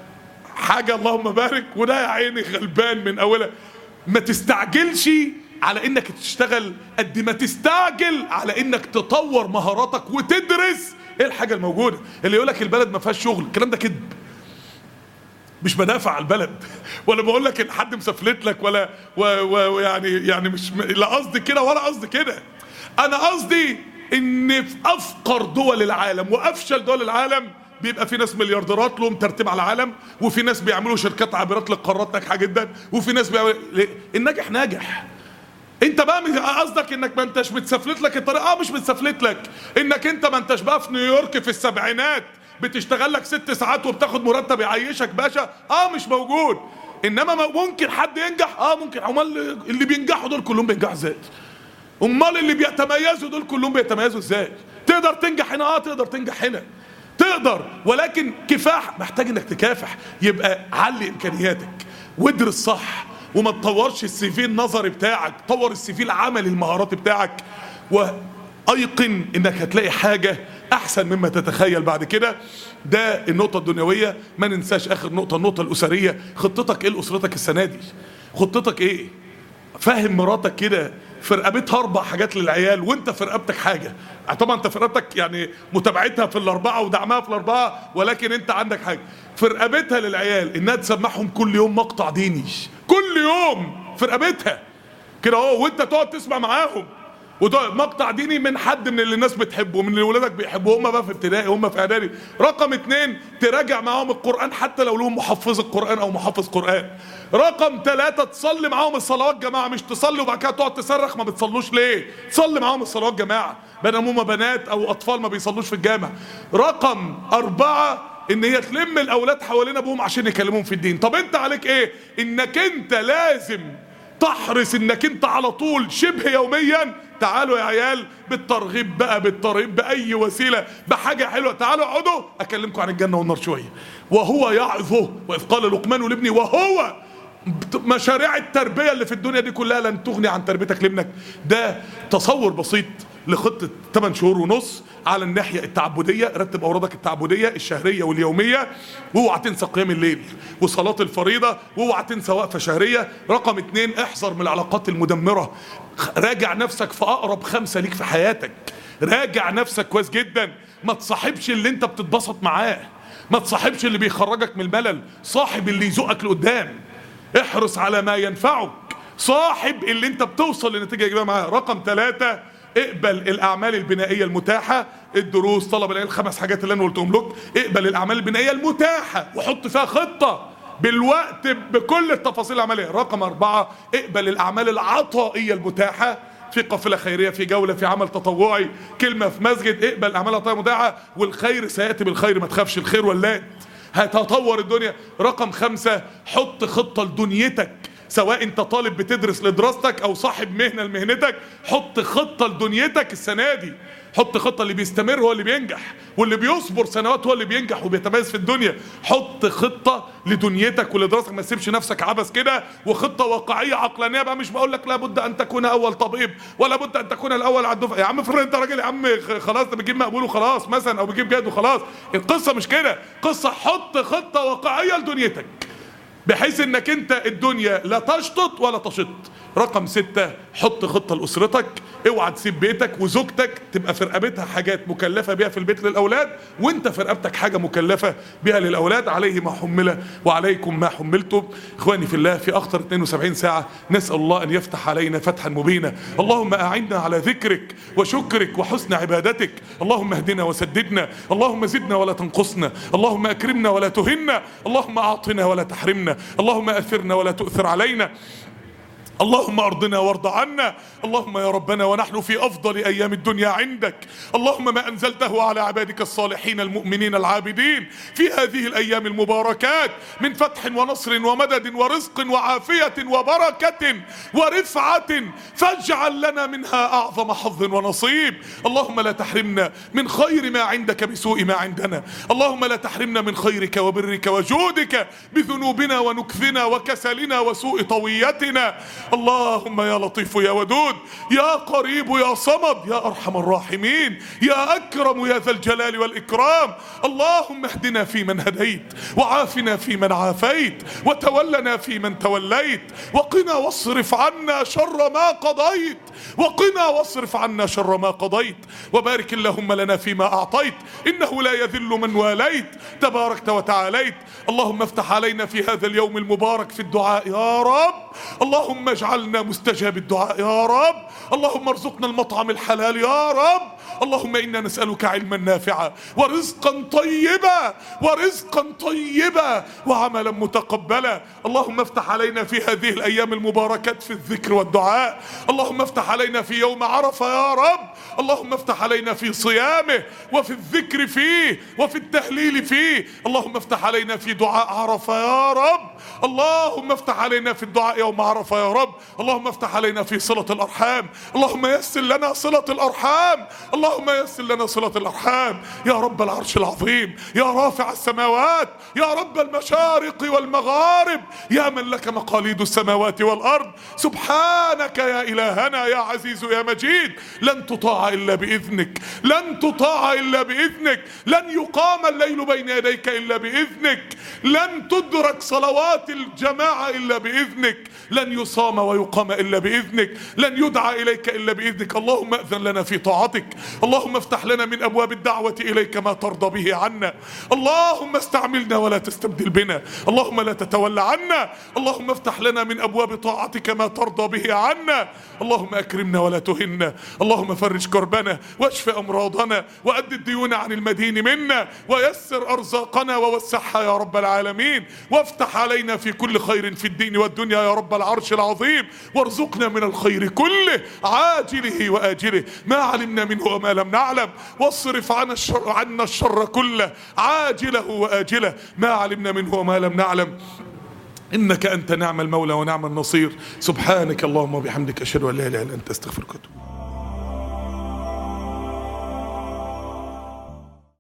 حاجه اللهم بارك. وده يا عيني غلبان من اولها. ما تستعجلش على انك تشتغل قد ما تستعجل على انك تطور مهاراتك وتدرس ايه الحاجه الموجوده. اللي يقول لك البلد ما فيهاش شغل، الكلام ده كذب. مش بدافع على البلد ولا بقول لك ان حد مسفلت لك ولا يعني مش لا قصدي كده ولا قصدي كده. انا قصدي ان في افقر دول العالم وافشل دول العالم بيبقى في ناس مليارديرات لهم ترتيب على العالم، وفي ناس بيعملوا شركات عابرات للقارات ناجحه جدا، وفي ناس الناجح ناجح. انت بقى قصدك انك ما انتش متسفلت لك الطريق، مش متسفلت لك، انك انت ما انتش بقى في نيويورك في السبعينات بتشتغل لك 6 ساعات وبتاخد مرتب يعيشك باشا، مش موجود. انما ممكن حد ينجح، ممكن. امال اللي بينجحوا دول كلهم بينجحوا ازاي؟ امال اللي بيتميزوا دول كلهم بيتميزوا ازاي؟ تقدر تنجح هنا، تقدر تنجح هنا، تقدر، ولكن كفاح، محتاج انك تكافح. يبقى علي امكانياتك وادرس صح، وما تطورش السي في النظري بتاعك، طور السي في العملي المهارات بتاعك، وايقن انك هتلاقي حاجه احسن مما تتخيل بعد كده. ده النقطه الدنيويه. ما ننساش اخر نقطه، النقطه الاسريه. خطتك ايه لاسرتك السنه دي؟ خطتك ايه؟ فاهم مراتك كده في رقبتها 4 حاجات للعيال، وانت في رقبتك حاجه. طبعا انت في رقبتك يعني متابعتها في ال4 ودعمها في ال4، ولكن انت عندك حاجه في رقبتها للعيال، انها تسمعهم كل يوم مقطع ديني، كل يوم في رقبتها كده اهو، وانت تقعد تسمع معاهم، مقطع ديني من حد من اللي الناس بتحبه، من اللي ولادك بيحبوه، هم بقى في ابتدائي، هم في اعدادي. رقم 2 تراجع معاهم القرآن حتى لو لهم محفظ القرآن او محفظ قرآن. رقم 3 تصلي معاهم الصلوات جماعة، مش تصلي وبعد كده تقعد تصرخ ما بتصلوش ليه. تصلي معاهم الصلوات جماعة، بينما هم بنات او اطفال ما بيصلوش في الجامع. رقم 4 ان هي تلم الاولاد حوالين ابوهم عشان يكلموهم في الدين. طب انت عليك ايه؟ انك انت لازم تحرص انك انت على طول شبه يوميا، تعالوا يا عيال بالترغيب بقى، بالترغيب باي وسيله، بحاجه حلوه، تعالوا اقعدوا اكلمكم عن الجنه والنار شويه. وهو يعظه، واذ قال لقمان لابنه، وهو مشاريع التربيه اللي في الدنيا دي كلها لن تغني عن تربيتك لابنك. ده تصور بسيط لخطه 8 شهور ونص على الناحيه التعبديه. رتب اوراقك التعبديه الشهريه واليوميه، واوعى تنسى قيام الليل وصلاه الفريضه، واوعى تنسى وقفه شهريه. رقم 2 احذر من العلاقات المدمره. راجع نفسك في اقرب 5 ليك في حياتك، راجع نفسك كويس جدا. ما تصاحبش اللي انت بتتبسط معاه، ما تصاحبش اللي بيخرجك من الملل، صاحب اللي يزقك لقدام. احرص على ما ينفعك، صاحب اللي انت بتوصل لنتيجه ايجابيه معاه. رقم 3 اقبل الاعمال البنائيه المتاحه، الدروس، طلب العلم، 5 حاجات اللي انا قلتهم لك. اقبل الاعمال البنائيه المتاحه وحط فيها خطه بالوقت بكل التفاصيل العمليه. رقم 4 اقبل الاعمال العطائيه المتاحه، في قافله خيريه، في جوله، في عمل تطوعي، كلمه في مسجد. اقبل الاعمال العطائيه المتاحه، والخير سياتي بالخير، ما تخافش، الخير ولاد، هتطور الدنيا. رقم 5 حط خطه لدنيتك، سواء انت طالب بتدرس لدراستك او صاحب مهنه لمهنتك، حط خطه لدنيتك السنه دي. حط خطه، اللي بيستمر هو اللي بينجح، واللي بيصبر سنوات هو اللي بينجح وبيتميز في الدنيا. حط خطه لدنيتك ولدراستك، ما تسيبش نفسك عبث كده، وخطه واقعيه عقلانيه بقى. مش بقول لك لابد ان تكون اول طبيب، ولا بد ان تكون الاول على الدفعه. يا عم فرق انت راجل، يا عم خلاص ده بتجيب مقبول وخلاص مثلا، او بتجيب جيد وخلاص. القصه مش كده، قصه حط خطه واقعيه لدنيتك، بحيث انك انت الدنيا لا تشطط ولا تشط. رقم 6 حط خطة لأسرتك، اوعى تسيب بيتك وزوجتك تبقى في رقبتها حاجات مكلفة بيها في البيت للأولاد، وانت في رقبتك حاجة مكلفة بيها للأولاد. عليه ما حمل وعليكم ما حملتم. اخواني في الله، في اخطر 72 ساعة نسأل الله ان يفتح علينا فتحا مبينا. اللهم اعنا على ذكرك وشكرك وحسن عبادتك. اللهم اهدنا وسددنا، اللهم زدنا ولا تنقصنا، اللهم اكرمنا ولا تهنا، اللهم اعطنا ولا تحرمنا، اللهم اثرنا ولا تؤثر علينا، اللهم ارضنا وارض عنا. اللهم يا ربنا ونحن في افضل ايام الدنيا عندك، اللهم ما انزلته على عبادك الصالحين المؤمنين العابدين في هذه الايام المباركات من فتح ونصر ومدد ورزق وعافية وبركة ورفعة، فاجعل لنا منها اعظم حظ ونصيب. اللهم لا تحرمنا من خير ما عندك بسوء ما عندنا، اللهم لا تحرمنا من خيرك وبرك وجودك بذنوبنا ونكثنا وكسلنا وسوء طويتنا. اللهم يا لطيف يا ودود يا قريب يا صمد يا أرحم الراحمين يا أكرم يا ذا الجلال والإكرام. اللهم اهدنا فيمن هديت، وعافنا فيمن عافيت، وتولنا فيمن توليت، وقنا واصرف عنا شر ما قضيت، وقنا واصرف عنا شر ما قضيت، وبارك اللهم لنا فيما أعطيت، إنه لا يذل من واليت تباركت وتعاليت. اللهم افتح علينا في هذا اليوم المبارك في الدعاء يا رب، اللهم اجعلنا مستجاب الدعاء يا رب، اللهم ارزقنا المطعم الحلال يا رب، اللهم إنا نسألك علما نافعا ورزقا طيبا وعملا متقبلا. اللهم افتح علينا في هذه الأيام المباركات في الذكر والدعاء، اللهم افتح علينا في يوم عرفة يا رب، اللهم افتح علينا في صيامه وفي الذكر فيه وفي التهليل فيه. اللهم افتح علينا في دعاء عرفة يا رب. اللهم افتح علينا في الدعاء يوم عرفة يا رب. اللهم افتح علينا في صلة الأرحام. اللهم يسر لنا صلة الأرحام. اللهم يسر لنا صلة الأرحام يا رب العرش العظيم، يا رافع السماوات، يا رب المشارق والمغارب، يا من لك مقاليد السماوات والأرض. سبحانك يا إلهنا يا عزيز يا مجيد، لن تطاع إلا بإذنك، لن تطاع إلا بإذنك، لن يقام الليل بين يديك إلا بإذنك، لن تدرك صلوات الجماعة إلا بإذنك، لن يصام ويقام إلا بإذنك، لن يدعى إليك إلا بإذنك. اللهم أذن لنا في طاعتك. اللهم افتح لنا من أبواب الدعوة إليك ما ترضى به عنا. اللهم استعملنا ولا تستبدل بنا. اللهم لا تتولى عنا. اللهم افتح لنا من أبواب طاعتك ما ترضى به عنا. اللهم أكرمنا ولا تهنا. اللهم فرج كربنا واشف أمراضنا وأد الديون عن المدين منا ويسر أرزاقنا ووسعها يا رب العالمين، وافتح علينا في كل خير في الدين والدنيا يا رب العرش العظيم، وارزقنا من الخير كله عاجله وآجله ما علمنا منه وما لم نعلم، واصرف عنا الشر كله عاجله وآجله ما علمنا منه وما لم نعلم، إنك أنت نعم المولى ونعم النصير. سبحانك اللهم وبحمدك أشهد أن لا إله إلا أنت أستغفرك.